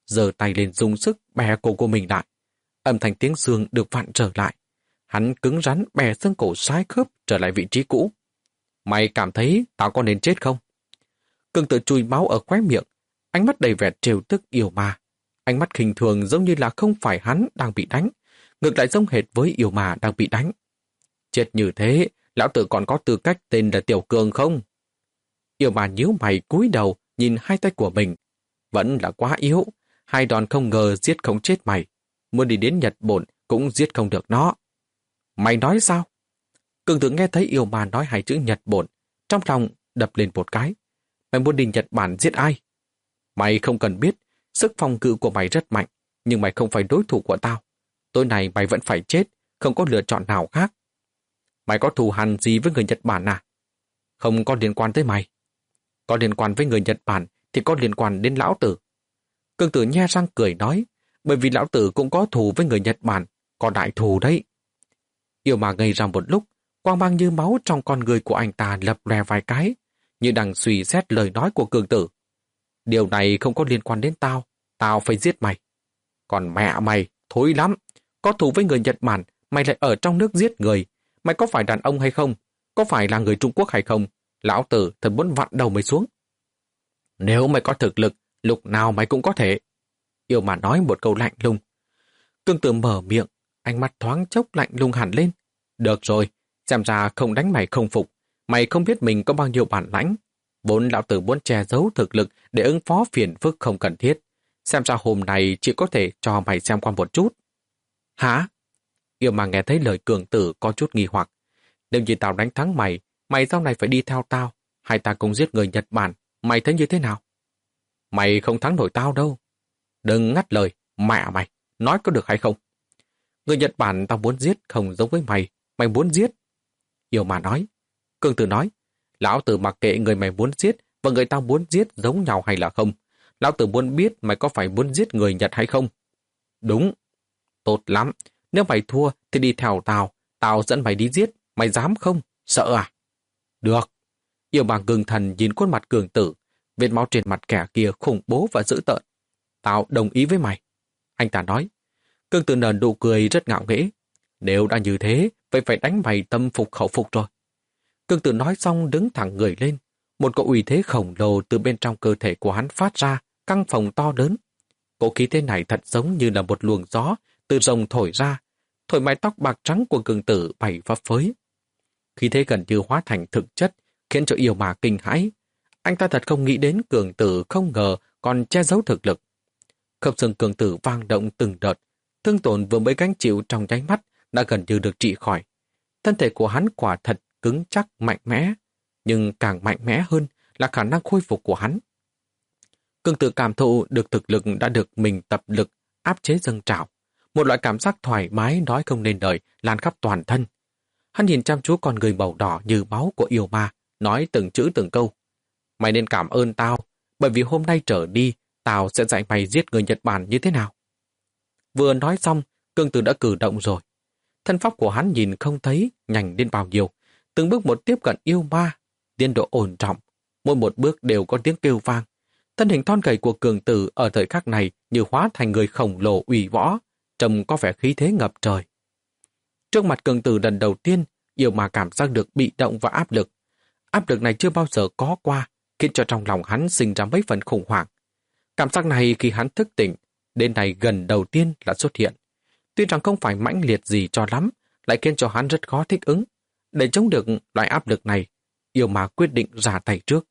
giơ tay lên dùng sức bè cổ của mình lại. Âm thanh tiếng xương được vặn trở lại. Hắn cứng rắn bè xương cổ sai khớp trở lại vị trí cũ. Mày cảm thấy tao có nên chết không? Cường Tử chùi máu ở khóe miệng, ánh mắt đầy vẻ trêu tức yêu ma. Ánh mắt khinh thường giống như là không phải hắn đang bị đánh, ngược lại giống hệt với yêu ma đang bị đánh. Chết như thế, lão tử còn có tư cách tên là Tiểu Cường không? Yêu ma nhíu mày cúi đầu nhìn hai tay của mình. Vẫn là quá yếu, hai đòn không ngờ giết không chết mày. Muốn đi đến Nhật Bản cũng giết không được nó. Mày nói sao? Cường Tử nghe thấy yêu ma nói hai chữ Nhật Bản, trong lòng đập lên một cái. Mày muốn đi Nhật Bản giết ai? Mày không cần biết, sức phòng cự của mày rất mạnh, nhưng mày không phải đối thủ của tao. Tối nay mày vẫn phải chết, không có lựa chọn nào khác. Mày có thù hằn gì với người Nhật Bản à? Không có liên quan tới mày. Có liên quan với người Nhật Bản thì có liên quan đến lão tử. Cường Tử nhe răng cười nói, bởi vì lão tử cũng có thù với người Nhật Bản, có đại thù đấy. Yêu ma ngây ra một lúc, quang mang như máu trong con người của anh ta lập lòe vài cái, như đang suy xét lời nói của Cường Tử. Điều này không có liên quan đến tao, tao phải giết mày. Còn mẹ mày, thối lắm, có thù với người Nhật Bản, mày lại ở trong nước giết người. Mày có phải đàn ông hay không? Có phải là người Trung Quốc hay không? Lão tử thật muốn vặn đầu mày xuống. Nếu mày có thực lực, lúc nào mày cũng có thể. Yêu ma nói một câu lạnh lùng. Cường Tử mở miệng, ánh mắt thoáng chốc lạnh lùng hẳn lên. Được rồi, xem ra không đánh mày không phục. Mày không biết mình có bao nhiêu bản lãnh. Vốn lão tử muốn che giấu thực lực để ứng phó phiền phức không cần thiết. Xem ra hôm nay chỉ có thể cho mày xem qua một chút. Hả? Yêu ma nghe thấy lời Cường Tử có chút nghi hoặc. Nếu như tao đánh thắng mày, mày sau này phải đi theo tao. Hay ta cùng giết người Nhật Bản, mày thấy như thế nào? Mày không thắng nổi tao đâu. Đừng ngắt lời, mẹ mày, nói có được hay không? Người Nhật Bản tao muốn giết không giống với mày, mày muốn giết. Yêu ma nói. Cường Tử nói, lão tử mặc kệ người mày muốn giết và người tao muốn giết giống nhau hay là không. Lão tử muốn biết mày có phải muốn giết người Nhật hay không. Đúng. Tốt lắm, nếu mày thua thì đi theo tao, tao dẫn mày đi giết, mày dám không? Sợ à? Được. Yêu ma ngừng thần nhìn khuôn mặt Cường Tử, vết máu trên mặt kẻ kia khủng bố và dữ tợn. Tao đồng ý với mày. Anh ta nói. Cường Tử nở nụ cười rất ngạo nghễ. Nếu đã như thế, vậy phải đánh mày tâm phục khẩu phục rồi. Cường Tử nói xong đứng thẳng người lên. Một cỗ uy thế khổng lồ từ bên trong cơ thể của hắn phát ra, căng phồng to lớn. Cỗ khí thế này thật giống như là một luồng gió từ rồng thổi ra, thổi mái tóc bạc trắng của Cường Tử bay phấp phới. Khí thế gần như hóa thành thực chất, khiến cho yêu ma kinh hãi. Anh ta thật không nghĩ đến Cường Tử không ngờ còn che giấu thực lực. Khớp xương Cường Tử vang động từng đợt, thương tổn vừa mới gánh chịu trong nháy mắt đã gần như được trị khỏi. Thân thể của hắn quả thật cứng chắc mạnh mẽ, nhưng càng mạnh mẽ hơn là khả năng khôi phục của hắn. Cường Tử cảm thụ được thực lực đã được mình tập lực áp chế dâng trào, một loại cảm giác thoải mái nói không nên lời lan khắp toàn thân. Hắn nhìn chăm chú con người màu đỏ như máu của yêu ma, nói từng chữ từng câu. Mày nên cảm ơn tao, bởi vì hôm nay trở đi, tao sẽ dạy mày giết người Nhật Bản như thế nào. Vừa nói xong, Cường Tử đã cử động rồi. Thân pháp của hắn nhìn không thấy nhanh đến bao nhiêu, từng bước một tiếp cận yêu ma, tiến độ ổn trọng, mỗi một bước đều có tiếng kêu vang. Thân hình thon gầy của Cường Tử ở thời khắc này như hóa thành người khổng lồ uy võ, trông có vẻ khí thế ngập trời. Trước mặt Cường Tử lần đầu tiên, yêu ma cảm giác được bị động và áp lực. Áp lực này chưa bao giờ có qua, khiến cho trong lòng hắn sinh ra mấy phần khủng hoảng. Cảm giác này khi hắn thức tỉnh, đến này gần đầu tiên là xuất hiện. Tuy rằng không phải mãnh liệt gì cho lắm, lại khiến cho hắn rất khó thích ứng. Để chống được loại áp lực này, yêu ma quyết định ra tay trước.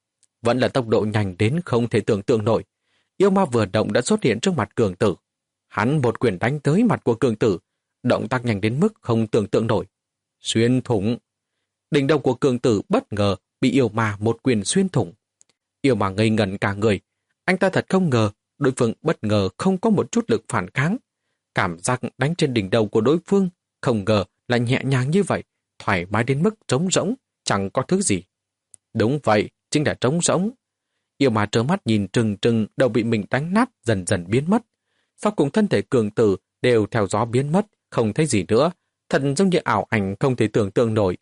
Vẫn là tốc độ nhanh đến không thể tưởng tượng nổi. Yêu ma vừa động đã xuất hiện trước mặt Cường Tử. Hắn một quyền đánh tới mặt của Cường Tử, động tác nhanh đến mức không tưởng tượng nổi. Xuyên thủng. Đỉnh đầu của Cường Tử bất ngờ bị yêu ma một quyền xuyên thủng. Yêu ma ngây ngẩn cả người. Anh ta thật không ngờ, đối phương bất ngờ không có một chút lực phản kháng. Cảm giác đánh trên đỉnh đầu của đối phương không ngờ là nhẹ nhàng như vậy, thoải mái đến mức trống rỗng, chẳng có thứ gì. Đúng vậy, chính là trống rỗng. Yêu ma trơ mắt nhìn trừng trừng đầu bị mình đánh nát dần dần biến mất. Sau cùng thân thể Cường Tử đều theo gió biến mất, không thấy gì nữa, thật giống như ảo ảnh không thể tưởng tượng nổi.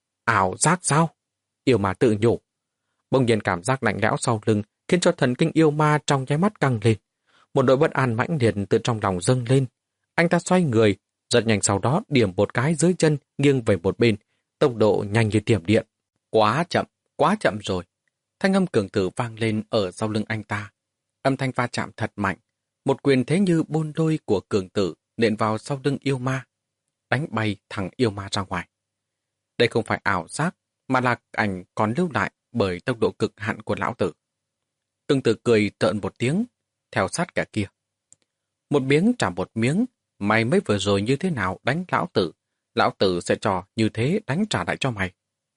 Ảo giác sao? Yêu ma tự nhủ. Bỗng nhiên cảm giác lạnh lẽo sau lưng khiến cho thần kinh yêu ma trong nháy mắt căng lên. Một nỗi bất an mãnh liệt từ trong lòng dâng lên. Anh ta xoay người, rất nhanh sau đó điểm một cái dưới chân nghiêng về một bên, tốc độ nhanh như tiềm điện. Quá chậm, quá chậm rồi. Thanh âm cường tử vang lên ở sau lưng anh ta. Âm thanh va chạm thật mạnh. Một quyền thế như bôn đôi của cường tử nện vào sau lưng yêu ma, đánh bay thằng yêu ma ra ngoài. Đây không phải ảo giác, mà là ảnh còn lưu lại bởi tốc độ cực hạn của lão tử. Cường tử cười trợn một tiếng, theo sát kẻ kia. Một miếng trả một miếng, mày mới vừa rồi như thế nào đánh lão tử, lão tử sẽ cho như thế đánh trả lại cho mày.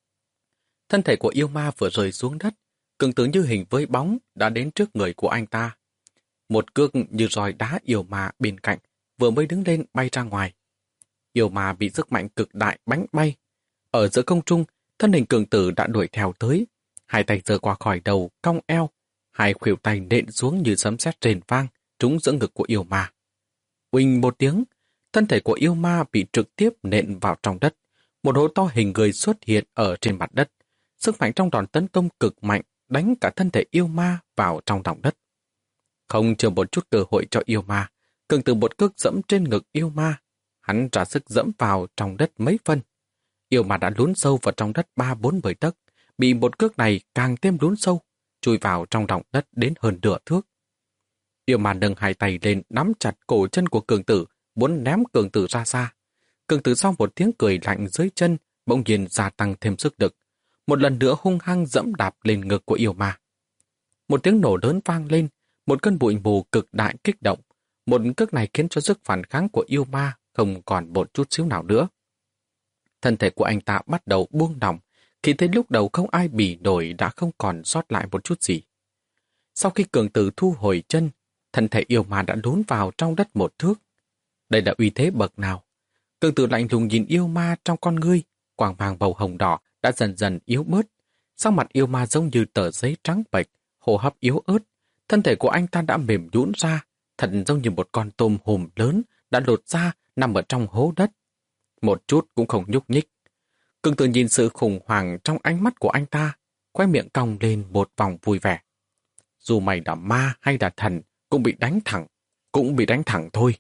Thân thể của yêu ma vừa rơi xuống đất, cường tử như hình với bóng đã đến trước người của anh ta. Một cước như roi đá yêu ma bên cạnh, vừa mới đứng lên bay ra ngoài. Yêu ma bị sức mạnh cực đại bánh bay. Ở giữa không trung, thân hình cường tử đã đuổi theo tới. Hai tay giơ qua khỏi đầu, cong eo. Hai khuỷu tay nện xuống như sấm sét rền vang, trúng giữa ngực của yêu ma. Uỳnh một tiếng, thân thể của yêu ma bị trực tiếp nện vào trong đất. Một hố to hình người xuất hiện ở trên mặt đất. Sức mạnh trong đòn tấn công cực mạnh đánh cả thân thể yêu ma vào trong lòng đất. Không chờ một chút cơ hội cho yêu ma, cường tử một cước dẫm trên ngực yêu ma. Hắn ra sức dẫm vào trong đất mấy phân. Yêu ma đã lún sâu vào trong đất ba bốn mươi tấc, bị một cước này càng thêm lún sâu, chui vào trong lòng đất đến hơn nửa thước. Yêu ma nâng hai tay lên nắm chặt cổ chân của cường tử, muốn ném cường tử ra xa. Cường tử sau một tiếng cười lạnh dưới chân, bỗng nhiên gia tăng thêm sức lực. Một lần nữa hung hăng dẫm đạp lên ngực của yêu ma. Một tiếng nổ lớn vang lên, một cơn bụi mù cực đại kích động. Một cước này khiến cho sức phản kháng của yêu ma không còn một chút xíu nào nữa. Thân thể của anh ta bắt đầu buông lỏng, khi thấy lúc đầu không ai bỉ nổi đã không còn sót lại một chút gì. Sau khi cường tử thu hồi chân, thân thể yêu ma đã lún vào trong đất một thước. Đây là uy thế bậc nào? Cường tử lạnh lùng nhìn yêu ma trong con ngươi, quàng vàng bầu hồng đỏ đã dần dần yếu bớt. Sắc mặt yêu ma giống như tờ giấy trắng bệch, hô hấp yếu ớt. Thân thể của anh ta đã mềm nhũn ra, thật giống như một con tôm hùm lớn đã lột ra nằm ở trong hố đất. Một chút cũng không nhúc nhích. Cường tử nhìn sự khủng hoảng trong ánh mắt của anh ta, khóe miệng cong lên một vòng vui vẻ. Dù mày là ma hay là thần, cũng bị đánh thẳng, cũng bị đánh thẳng thôi.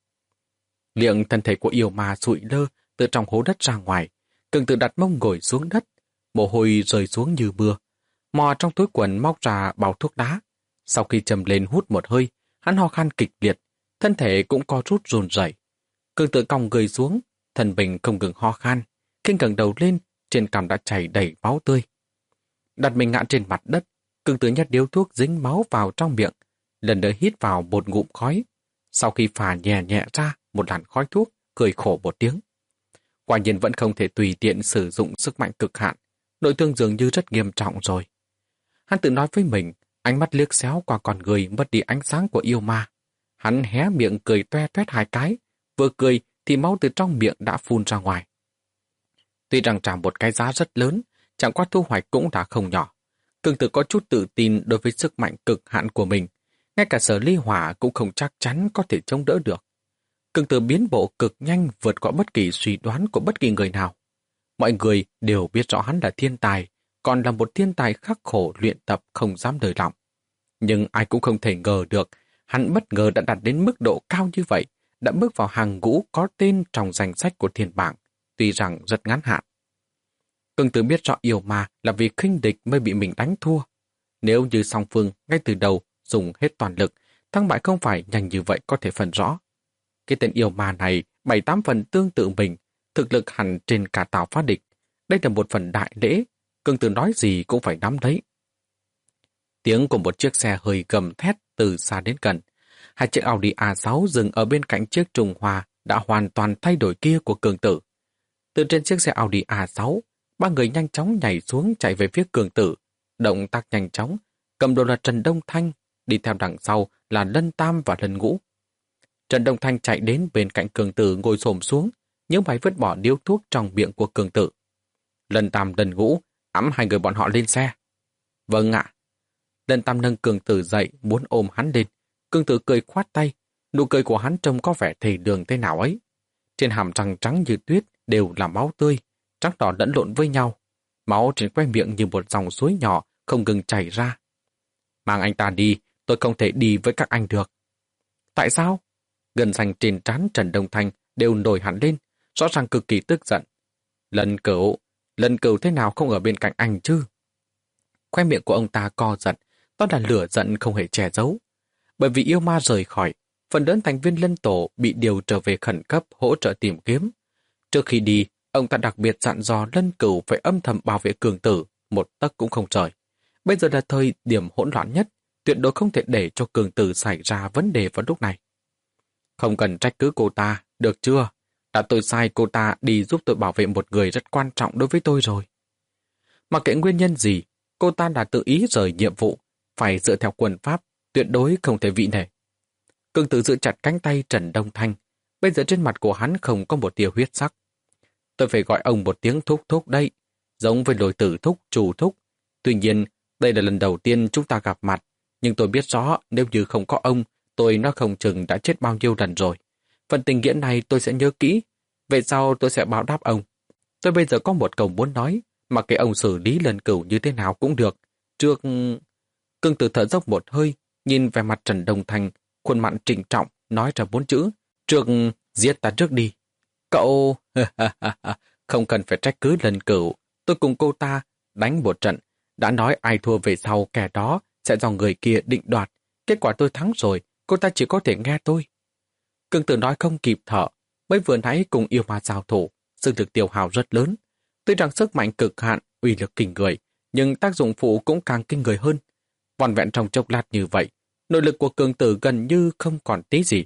Liệng thân thể của yêu ma sụi lơ từ trong hố đất ra ngoài. Cường tử đặt mông ngồi xuống đất, mồ hôi rơi xuống như mưa. Mò trong túi quần móc ra bao thuốc đá. Sau khi châm lên hút một hơi, hắn ho khan kịch liệt, thân thể cũng co rút run rẩy. Cường tử cong người xuống, thân mình không ngừng ho khan. Khi ngẩng đầu lên, trên cằm đã chảy đầy máu tươi. Đặt mình ngã trên mặt đất, cường tử nhét điếu thuốc dính máu vào trong miệng, lần nữa hít vào một ngụm khói. Sau khi phả nhẹ nhẹ ra một làn khói thuốc, cười khổ một tiếng. Quả nhiên vẫn không thể tùy tiện sử dụng sức mạnh cực hạn, nội thương dường như rất nghiêm trọng rồi. Hắn tự nói với mình, ánh mắt liếc xéo qua con người mất đi ánh sáng của yêu ma. Hắn hé miệng cười toe toét hai cái, vừa cười thì máu từ trong miệng đã phun ra ngoài. Tuy rằng trả một cái giá rất lớn, chẳng qua thu hoạch cũng đã không nhỏ. Cường tử có chút tự tin đối với sức mạnh cực hạn của mình, ngay cả Sở Ly Hỏa cũng không chắc chắn có thể chống đỡ được. Cường tử biến bộ cực nhanh vượt qua bất kỳ suy đoán của bất kỳ người nào. Mọi người đều biết rõ hắn là thiên tài, còn là một thiên tài khắc khổ luyện tập không dám đời lòng. Nhưng ai cũng không thể ngờ được, hắn bất ngờ đã đạt đến mức độ cao như vậy, đã bước vào hàng ngũ có tên trong danh sách của thiên bảng, tuy rằng rất ngắn hạn. Cường tử biết rõ yêu ma là vì khinh địch mới bị mình đánh thua. Nếu như song phương ngay từ đầu dùng hết toàn lực, thắng bại không phải nhanh như vậy có thể phân rõ. Cái tên yêu ma này bảy tám phần tương tự mình, thực lực hẳn trên cả tàu phá địch. Đây là một phần đại lễ, cường tử nói gì cũng phải nắm lấy. Tiếng của một chiếc xe hơi gầm thét từ xa đến gần. Hai chiếc Audi a sáu dừng ở bên cạnh chiếc Trung Hoa đã hoàn toàn thay đổi kia của cường tử. Từ trên chiếc xe Audi a sáu, ba người nhanh chóng nhảy xuống chạy về phía cường tử. Động tác nhanh chóng, cầm đầu là Trần Đông Thanh, đi theo đằng sau là Lân Tam và Lân Ngũ. Trần Đông Thanh chạy đến bên cạnh cường tử ngồi xổm xuống, nhớ mày vứt bỏ điếu thuốc trong miệng của cường tử. Lân Tam Lân Ngũ ẵm hai người bọn họ lên xe. Vâng ạ. Lân Tam nâng cường tử dậy muốn ôm hắn lên. Cường tử cười khoát tay, nụ cười của hắn trông có vẻ thề đường thế nào ấy. Trên hàm răng trắng như tuyết đều là máu tươi, trắng đỏ lẫn lộn với nhau. Máu trên que miệng như một dòng suối nhỏ không ngừng chảy ra. Mang anh ta đi, tôi không thể đi với các anh được. Tại sao? Gân xanh trên trán Trần Đông Thanh đều nổi hẳn lên, rõ ràng cực kỳ tức giận. Lần Cửu, Lần Cửu thế nào không ở bên cạnh anh chứ? Khoe miệng của ông ta co giật, đó là lửa giận không hề che giấu. Bởi vì yêu ma rời khỏi, phần lớn thành viên Lân Tổ bị điều trở về khẩn cấp hỗ trợ tìm kiếm. Trước khi đi, ông ta đặc biệt dặn dò Lân Cửu phải âm thầm bảo vệ Cường Tử, một tấc cũng không rời. Bây giờ là thời điểm hỗn loạn nhất, tuyệt đối không thể để cho Cường Tử xảy ra vấn đề vào lúc này. Không cần trách cứ cô ta, được chưa? Đã tôi sai cô ta đi giúp tôi bảo vệ một người rất quan trọng đối với tôi rồi. Mặc kệ nguyên nhân gì, cô ta đã tự ý rời nhiệm vụ, phải dựa theo quân pháp, tuyệt đối không thể vị nể. Cường Tử giữ chặt cánh tay Trần Đông Thanh, bây giờ trên mặt của hắn không có một tia huyết sắc. Tôi phải gọi ông một tiếng thúc thúc đây, giống với Lôi Tử thúc, Chủ thúc. Tuy nhiên, đây là lần đầu tiên chúng ta gặp mặt, nhưng tôi biết rõ nếu như không có ông, tôi nó không chừng đã chết bao nhiêu lần rồi. Phần tình nghĩa này tôi sẽ nhớ kỹ, về sau tôi sẽ báo đáp ông. Tôi bây giờ có một câu muốn nói, mà cái ông xử lý Lần Cửu như thế nào cũng được. Trước... Cường Tử thở dốc một hơi, nhìn về mặt Trần Đông Thanh, khuôn mặt trịnh trọng, nói ra bốn chữ. Trước, giết ta trước đi. Cậu... không cần phải trách cứ Lần Cửu. Tôi cùng cô ta đánh một trận. Đã nói ai thua về sau kẻ đó sẽ do người kia định đoạt. Kết quả tôi thắng rồi, cô ta chỉ có thể nghe tôi. Cường Tử nói không kịp thở. Mới vừa nãy cùng yêu ma giao thủ, sức lực tiêu hao rất lớn. Tuy rằng sức mạnh cực hạn, uy lực kinh người, nhưng tác dụng phụ cũng càng kinh người hơn. Vòn vẹn trong chốc lát như vậy, nội lực của Cường Tử gần như không còn tí gì.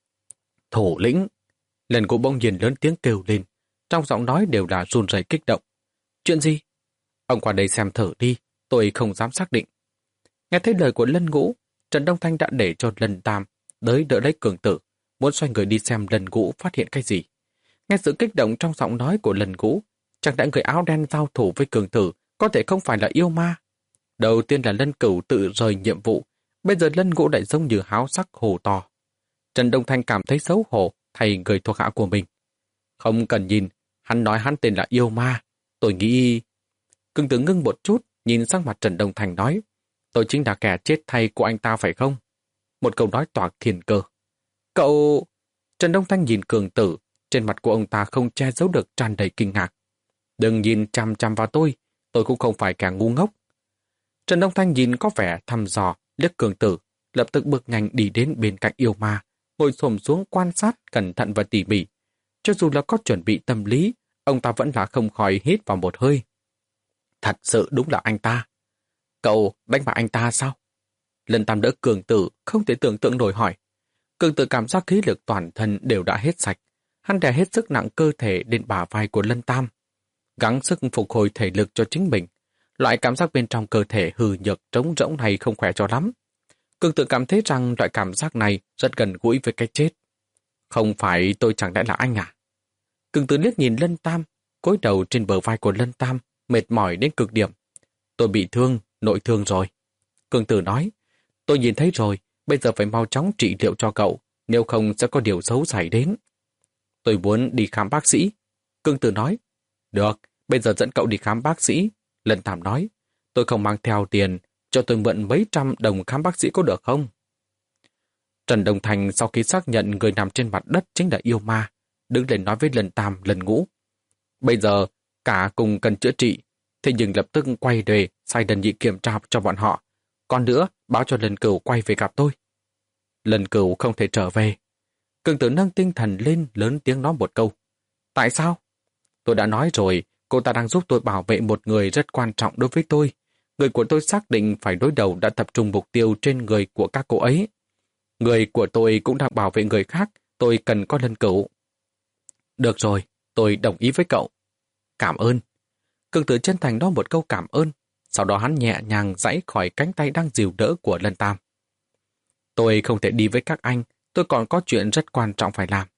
Thủ lĩnh! Lần Ngũ bỗng nhiên lớn tiếng kêu lên, trong giọng nói đều là run rẩy kích động. Chuyện gì? Ông qua đây xem thử đi, tôi không dám xác định. Nghe thấy lời của Lân Ngũ, Trần Đông Thanh đã để cho Lân Tam tới đỡ lấy Cường Tử, muốn xoay người đi xem Lân Ngũ phát hiện cái gì. Nghe sự kích động trong giọng nói của Lân Ngũ, chẳng lẽ người áo đen giao thủ với Cường Tử có thể không phải là yêu ma? Đầu tiên là Lân Cửu tự rời nhiệm vụ, bây giờ Lân Ngũ lại giống như háo sắc hồ to. Trần Đông Thanh cảm thấy xấu hổ thay người thuộc hạ của mình. Không cần nhìn, hắn nói hắn tên là yêu ma. Tôi nghĩ... Cường Tử ngưng một chút, nhìn sang mặt Trần Đông Thanh nói, tôi chính là kẻ chết thay của anh ta phải không? Một câu nói toạc thiên cơ. Cậu... Trần Đông Thanh nhìn Cường Tử, trên mặt của ông ta không che giấu được tràn đầy kinh ngạc. Đừng nhìn chằm chằm vào tôi, tôi cũng không phải kẻ ngu ngốc. Trần Đông Thanh nhìn có vẻ thăm dò, liếc Cường Tử, lập tức bước nhanh đi đến bên cạnh yêu ma, ngồi xổm xuống quan sát cẩn thận và tỉ mỉ. Cho dù là có chuẩn bị tâm lý, ông ta vẫn là không khỏi hít vào một hơi. Thật sự đúng là anh ta. Cậu đánh bại anh ta sao? Lân Tam đỡ Cường Tử, không thể tưởng tượng nổi hỏi. Cường Tử cảm giác khí lực toàn thân đều đã hết sạch. Hắn đè hết sức nặng cơ thể lên bả vai của Lân Tam, gắng sức phục hồi thể lực cho chính mình. Loại cảm giác bên trong cơ thể hư nhược trống rỗng này không khỏe cho lắm. Cường Tử cảm thấy rằng loại cảm giác này rất gần gũi với cái chết. Không phải tôi chẳng lẽ là anh à? Cường Tử liếc nhìn Lân Tam, cúi đầu trên bờ vai của Lân Tam, mệt mỏi đến cực điểm. Tôi bị thương, nội thương rồi. Cường Tử nói, tôi nhìn thấy rồi, bây giờ phải mau chóng trị liệu cho cậu, nếu không sẽ có điều xấu xảy đến. Tôi muốn đi khám bác sĩ. Cường Tử nói, được, bây giờ dẫn cậu đi khám bác sĩ. Lân Tam nói, tôi không mang theo tiền, cho tôi mượn mấy trăm đồng khám bác sĩ có được không? Trần Đông Thành sau khi xác nhận người nằm trên mặt đất chính là yêu ma, đứng lên nói với Lân Tam, Lân Ngũ. Bây giờ, cả cùng cần chữa trị, thế nhưng lập tức quay về sai Đần Nhị kiểm tra cho bọn họ. Còn nữa, báo cho Lân Cửu quay về gặp tôi. Lân Cửu không thể trở về. Cường Tử nâng tinh thần lên lớn tiếng nói một câu. Tại sao? Tôi đã nói rồi, cô ta đang giúp tôi bảo vệ một người rất quan trọng đối với tôi. Người của tôi xác định phải đối đầu đã tập trung mục tiêu trên người của các cô ấy. Người của tôi cũng đang bảo vệ người khác, tôi cần có Lân Cửu. Được rồi, tôi đồng ý với cậu. Cảm ơn. Cường Tử chân thành nói một câu cảm ơn, sau đó hắn nhẹ nhàng giãy khỏi cánh tay đang dìu đỡ của Lân Tam. Tôi không thể đi với các anh, tôi còn có chuyện rất quan trọng phải làm.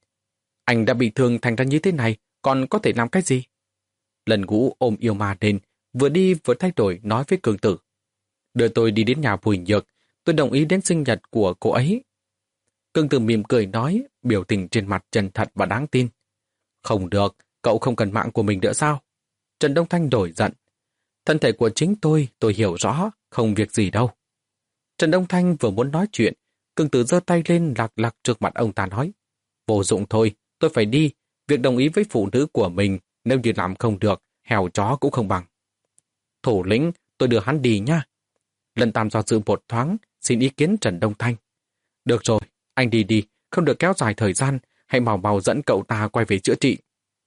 Anh đã bị thương thành ra như thế này, còn có thể làm cái gì? Lân Ngũ ôm yêu ma lên, vừa đi vừa thay đổi nói với Cường Tử. Đưa tôi đi đến nhà Bùi Nhược, tôi đồng ý đến sinh nhật của cô ấy. Cường Tử mỉm cười nói, biểu tình trên mặt chân thật và đáng tin. Không được, cậu không cần mạng của mình nữa sao? Trần Đông Thanh đổi giận. Thân thể của chính tôi, tôi hiểu rõ, không việc gì đâu. Trần Đông Thanh vừa muốn nói chuyện, Cường Tử giơ tay lên lạc lạc trước mặt ông ta nói, vô dụng thôi, tôi phải đi, việc đồng ý với phụ nữ của mình, nếu như làm không được, heo chó cũng không bằng. Thủ lĩnh, tôi đưa hắn đi nha. Lân Tam do dự một thoáng, xin ý kiến Trần Đông Thanh. Được rồi, anh đi đi, không được kéo dài thời gian, hãy mau mau dẫn cậu ta quay về chữa trị.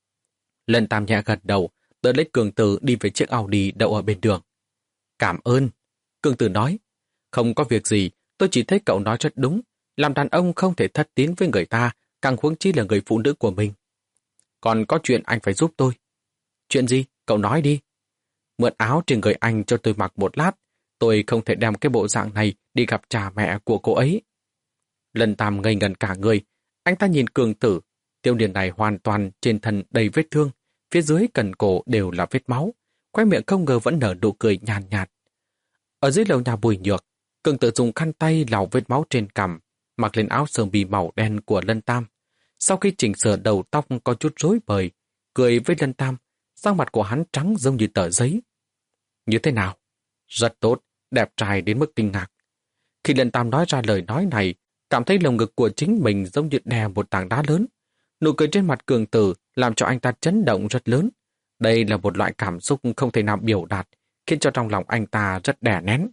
Lân Tam nhẹ gật đầu, đỡ lấy Cường Tử đi về chiếc Audi đậu ở bên đường. Cảm ơn. Cường Tử nói, không có việc gì, tôi chỉ thấy cậu nói rất đúng, làm đàn ông không thể thất tín với người ta, càng huống chi là người phụ nữ của mình. Còn có chuyện anh phải giúp tôi. Chuyện gì? Cậu nói đi. Mượn áo trên người anh cho tôi mặc một lát, tôi không thể đem cái bộ dạng này đi gặp cha mẹ của cô ấy. Lân Tam ngây ngần cả người, anh ta nhìn Cường Tử, tiêu niên này hoàn toàn trên thân đầy vết thương, phía dưới cần cổ đều là vết máu, quay miệng không ngờ vẫn nở nụ cười nhàn nhạt, nhạt. Ở dưới lầu nhà Bùi Nhược, Cường Tử dùng khăn tay lau vết máu trên cằm, mặc lên áo sơ mi màu đen của Lân Tam. Sau khi chỉnh sửa đầu tóc có chút rối bời, cười với Lân Tam, sang mặt của hắn trắng giống như tờ giấy. Như thế nào? Rất tốt, đẹp trai đến mức kinh ngạc. Khi Lân Tam nói ra lời nói này, cảm thấy lồng ngực của chính mình giống như đè một tảng đá lớn. Nụ cười trên mặt Cường Tử làm cho anh ta chấn động rất lớn. Đây là một loại cảm xúc không thể nào biểu đạt, khiến cho trong lòng anh ta rất đè nén.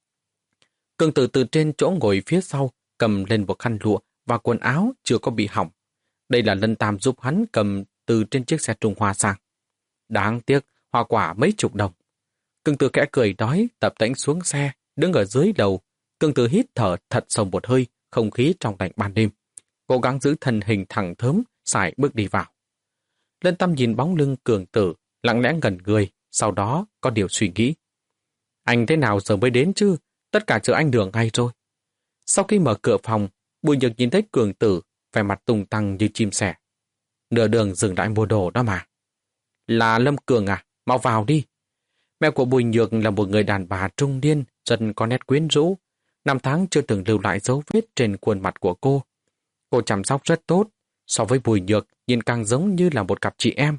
Cường Tử từ trên chỗ ngồi phía sau cầm lên một khăn lụa và quần áo chưa có bị hỏng. Đây là Lân Tam giúp hắn cầm từ trên chiếc xe Trung Hoa sang. Đáng tiếc, hoa quả mấy chục đồng. Cường Tử kẽ cười đói, tập tễnh xuống xe, đứng ở dưới đầu. Cường Tử hít thở thật sâu một hơi, không khí trong lạnh ban đêm. Cố gắng giữ thân hình thẳng thớm, sải bước đi vào. Lân Tam nhìn bóng lưng Cường Tử, lặng lẽ ngẩn người, sau đó có điều suy nghĩ. Anh thế nào giờ mới đến chứ? Tất cả chờ anh đường ngay rồi. Sau khi mở cửa phòng, Bùi Nhược nhìn thấy Cường Tử, vẻ mặt tung tăng như chim sẻ. Nửa đường dừng lại mua đồ đó mà. Là Lâm Cường à? Mau vào đi. Mẹ của Bùi Nhược là một người đàn bà trung niên, rất có nét quyến rũ. Năm tháng chưa từng lưu lại dấu vết trên khuôn mặt của cô. Cô chăm sóc rất tốt, so với Bùi Nhược nhìn càng giống như là một cặp chị em.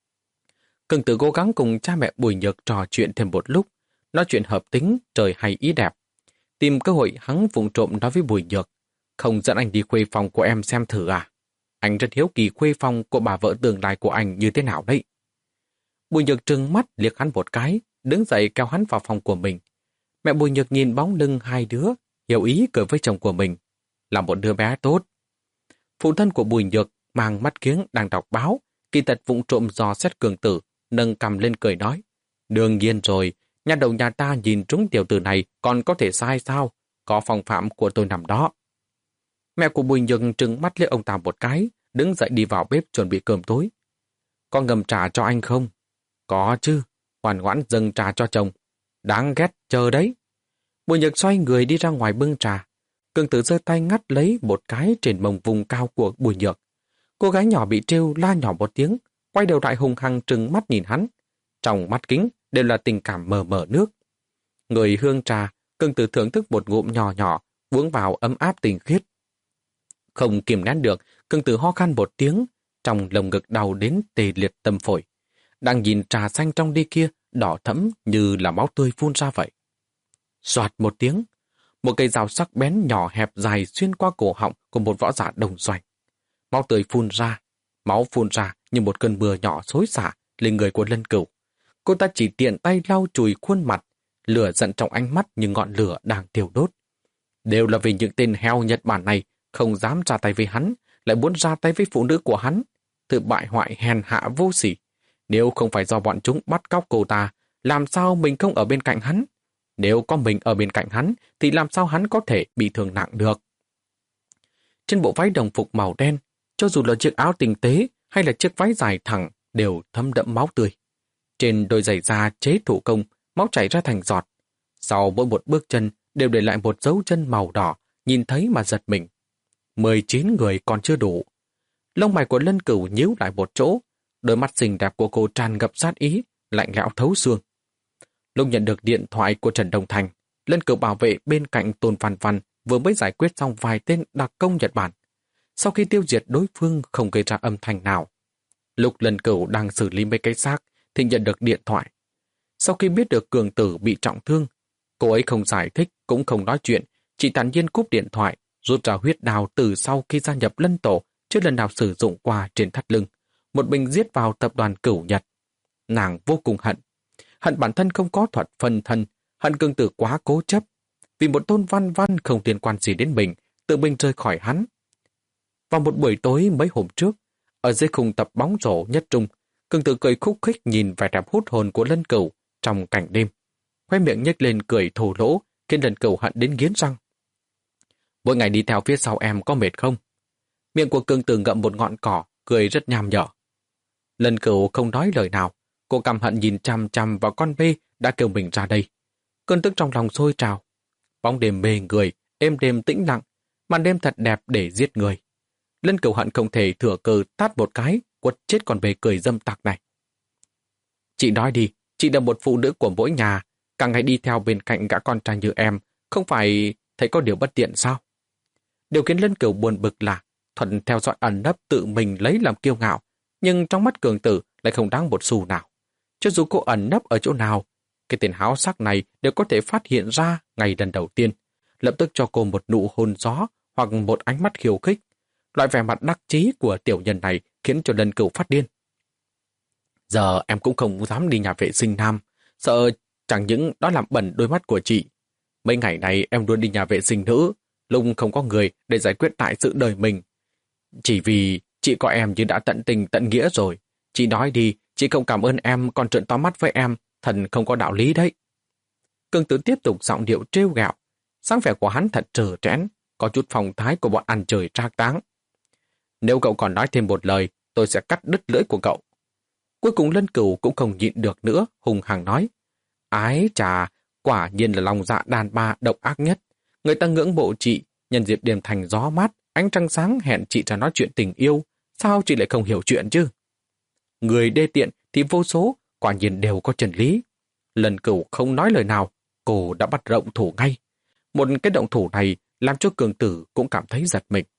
Cường Tử cố gắng cùng cha mẹ Bùi Nhược trò chuyện thêm một lúc, nói chuyện hợp tính, trời hay ý đẹp. Tìm cơ hội hắn vụng trộm nói với Bùi Nhược, không dẫn anh đi khuê phòng của em xem thử à? Anh rất hiếu kỳ khuê phòng của bà vợ tương lai của anh như thế nào đấy. Bùi Nhược trừng mắt liếc hắn một cái, đứng dậy kéo hắn vào phòng của mình. Mẹ Bùi Nhược nhìn bóng lưng hai đứa, hiểu ý cười với chồng của mình, là một đứa bé tốt. Phụ thân của Bùi Nhược mang mắt kiếng đang đọc báo, kỳ tật vụng trộm dò xét Cường Tử, nâng cằm lên cười nói, đương nhiên rồi, nhà đầu nhà ta nhìn trúng tiểu tử này còn có thể sai sao, có phong phạm của tôi nằm đó. Mẹ của Bùi Nhược trừng mắt liếc ông ta một cái, đứng dậy đi vào bếp chuẩn bị cơm tối. Có ngầm trà cho anh không? Có chứ, ngoan ngoãn dâng trà cho chồng. Đáng ghét, chờ đấy. Bùi Nhược xoay người đi ra ngoài bưng trà. Cường Tử giơ tay ngắt lấy một cái trên mông vùng cao của Bùi Nhược. Cô gái nhỏ bị trêu la nhỏ một tiếng, quay đầu lại hùng hăng trừng mắt nhìn hắn. Trong mắt kính đều là tình cảm mờ mờ nước. Người hương trà, Cường Tử thưởng thức một ngụm nhỏ nhỏ, uống vào ấm áp tình khiết. Không kìm nén được, Cường Tử ho khan một tiếng, trong lồng ngực đau đến tê liệt tâm phổi. Đang nhìn trà xanh trong ly kia, đỏ thẫm như là máu tươi phun ra vậy. Soạt một tiếng, một cây dao sắc bén nhỏ hẹp dài xuyên qua cổ họng của một võ giả đồng doanh. Máu tươi phun ra, máu phun ra như một cơn mưa nhỏ xối xả lên người của Lân Cửu. Cô ta chỉ tiện tay lau chùi khuôn mặt, lửa giận trong ánh mắt như ngọn lửa đang thiêu đốt. Đều là vì những tên heo Nhật Bản này không dám ra tay với hắn, lại muốn ra tay với phụ nữ của hắn. Tự bại hoại hèn hạ vô sỉ. Nếu không phải do bọn chúng bắt cóc cô ta, làm sao mình không ở bên cạnh hắn? Nếu có mình ở bên cạnh hắn, thì làm sao hắn có thể bị thương nặng được? Trên bộ váy đồng phục màu đen, cho dù là chiếc áo tinh tế hay là chiếc váy dài thẳng, đều thấm đẫm máu tươi. Trên đôi giày da chế thủ công, máu chảy ra thành giọt. Sau mỗi một bước chân đều để lại một dấu chân màu đỏ, nhìn thấy mà giật mình. mười chín người còn chưa đủ. Lông mày của Lân Cửu nhíu lại một chỗ, đôi mắt xinh đẹp của cô tràn ngập sát ý, lạnh lẽo thấu xương. Lúc nhận được điện thoại của Trần Đông Thành, Lân Cửu bảo vệ bên cạnh Tôn Văn Văn vừa mới giải quyết xong vài tên đặc công Nhật Bản. Sau khi tiêu diệt đối phương không gây ra âm thanh nào. Lúc Lân Cửu đang xử lý mấy cái xác thì nhận được điện thoại. Sau khi biết được Cường Tử bị trọng thương, cô ấy không giải thích cũng không nói chuyện, chỉ thản nhiên cúp điện thoại, rút ra huyết đao từ sau khi gia nhập Lân Tổ, chưa lần nào sử dụng qua trên thắt lưng, một mình giết vào tập đoàn Cửu Nhật. Nàng vô cùng hận. Hận bản thân không có thuật phân thân, hận Cương Tử quá cố chấp. Vì một Tôn Văn Văn không liên quan gì đến mình, tự mình rời khỏi hắn. Vào một buổi tối mấy hôm trước, ở dưới khung tập bóng rổ nhất trung, Cương Tử cười khúc khích nhìn vẻ đẹp hút hồn của Lân Cửu trong cảnh đêm. Khoe miệng nhếch lên cười thô lỗ, khiến Lân Cửu hận đến nghiến răng. Mỗi ngày đi theo phía sau em có mệt không? Miệng của Cương Tử ngậm một ngọn cỏ, cười rất nham nhở. Lân Cửu không nói lời nào, cô căm hận nhìn chằm chằm vào con bê đã kêu mình ra đây. Cơn tức trong lòng sôi trào. Bóng đêm mê người, êm đêm tĩnh lặng, màn đêm thật đẹp để giết người. Lân Cửu hận không thể thừa cơ tát một cái, quật chết con bê cười dâm tặc này. Chị nói đi, chị là một phụ nữ của mỗi nhà, cả ngày đi theo bên cạnh gã con trai như em, không phải thấy có điều bất tiện sao? Điều khiến Lân Cửu buồn bực là Thuận theo dõi ẩn nấp tự mình lấy làm kiêu ngạo, nhưng trong mắt Cường Tử lại không đáng một xu nào. Cho dù cô ẩn nấp ở chỗ nào, cái tên háo sắc này đều có thể phát hiện ra ngày lần đầu tiên, lập tức cho cô một nụ hôn gió hoặc một ánh mắt khiêu khích. Loại vẻ mặt đắc chí của tiểu nhân này khiến cho Lân Cửu phát điên. Giờ em cũng không dám đi nhà vệ sinh nam, sợ chẳng những đó làm bẩn đôi mắt của chị. Mấy ngày này em luôn đi nhà vệ sinh nữ, lúc không có người để giải quyết tại sự đời mình. Chỉ vì chị coi em như đã tận tình tận nghĩa rồi. Chị nói đi, chị không cảm ơn em còn trợn to mắt với em, thần không có đạo lý đấy. Cương Tử tiếp tục giọng điệu trêu ghẹo, sáng vẻ của hắn thật trờ trẽn, có chút phong thái của bọn ăn chơi trác táng. Nếu cậu còn nói thêm một lời, tôi sẽ cắt đứt lưỡi của cậu. Cuối cùng Lân Cửu cũng không nhịn được nữa, hùng hăng nói. Ái chà, quả nhiên là lòng dạ đàn bà độc ác nhất. Người ta ngưỡng mộ chị, nhân dịp đêm thành gió mát, ánh trăng sáng hẹn chị ra nói chuyện tình yêu. Sao chị lại không hiểu chuyện chứ? Người đê tiện thì vô số, quả nhiên đều có chân lý. Lân Cửu không nói lời nào, cô đã bắt động thủ ngay. Một cái động thủ này làm cho Cường Tử cũng cảm thấy giật mình.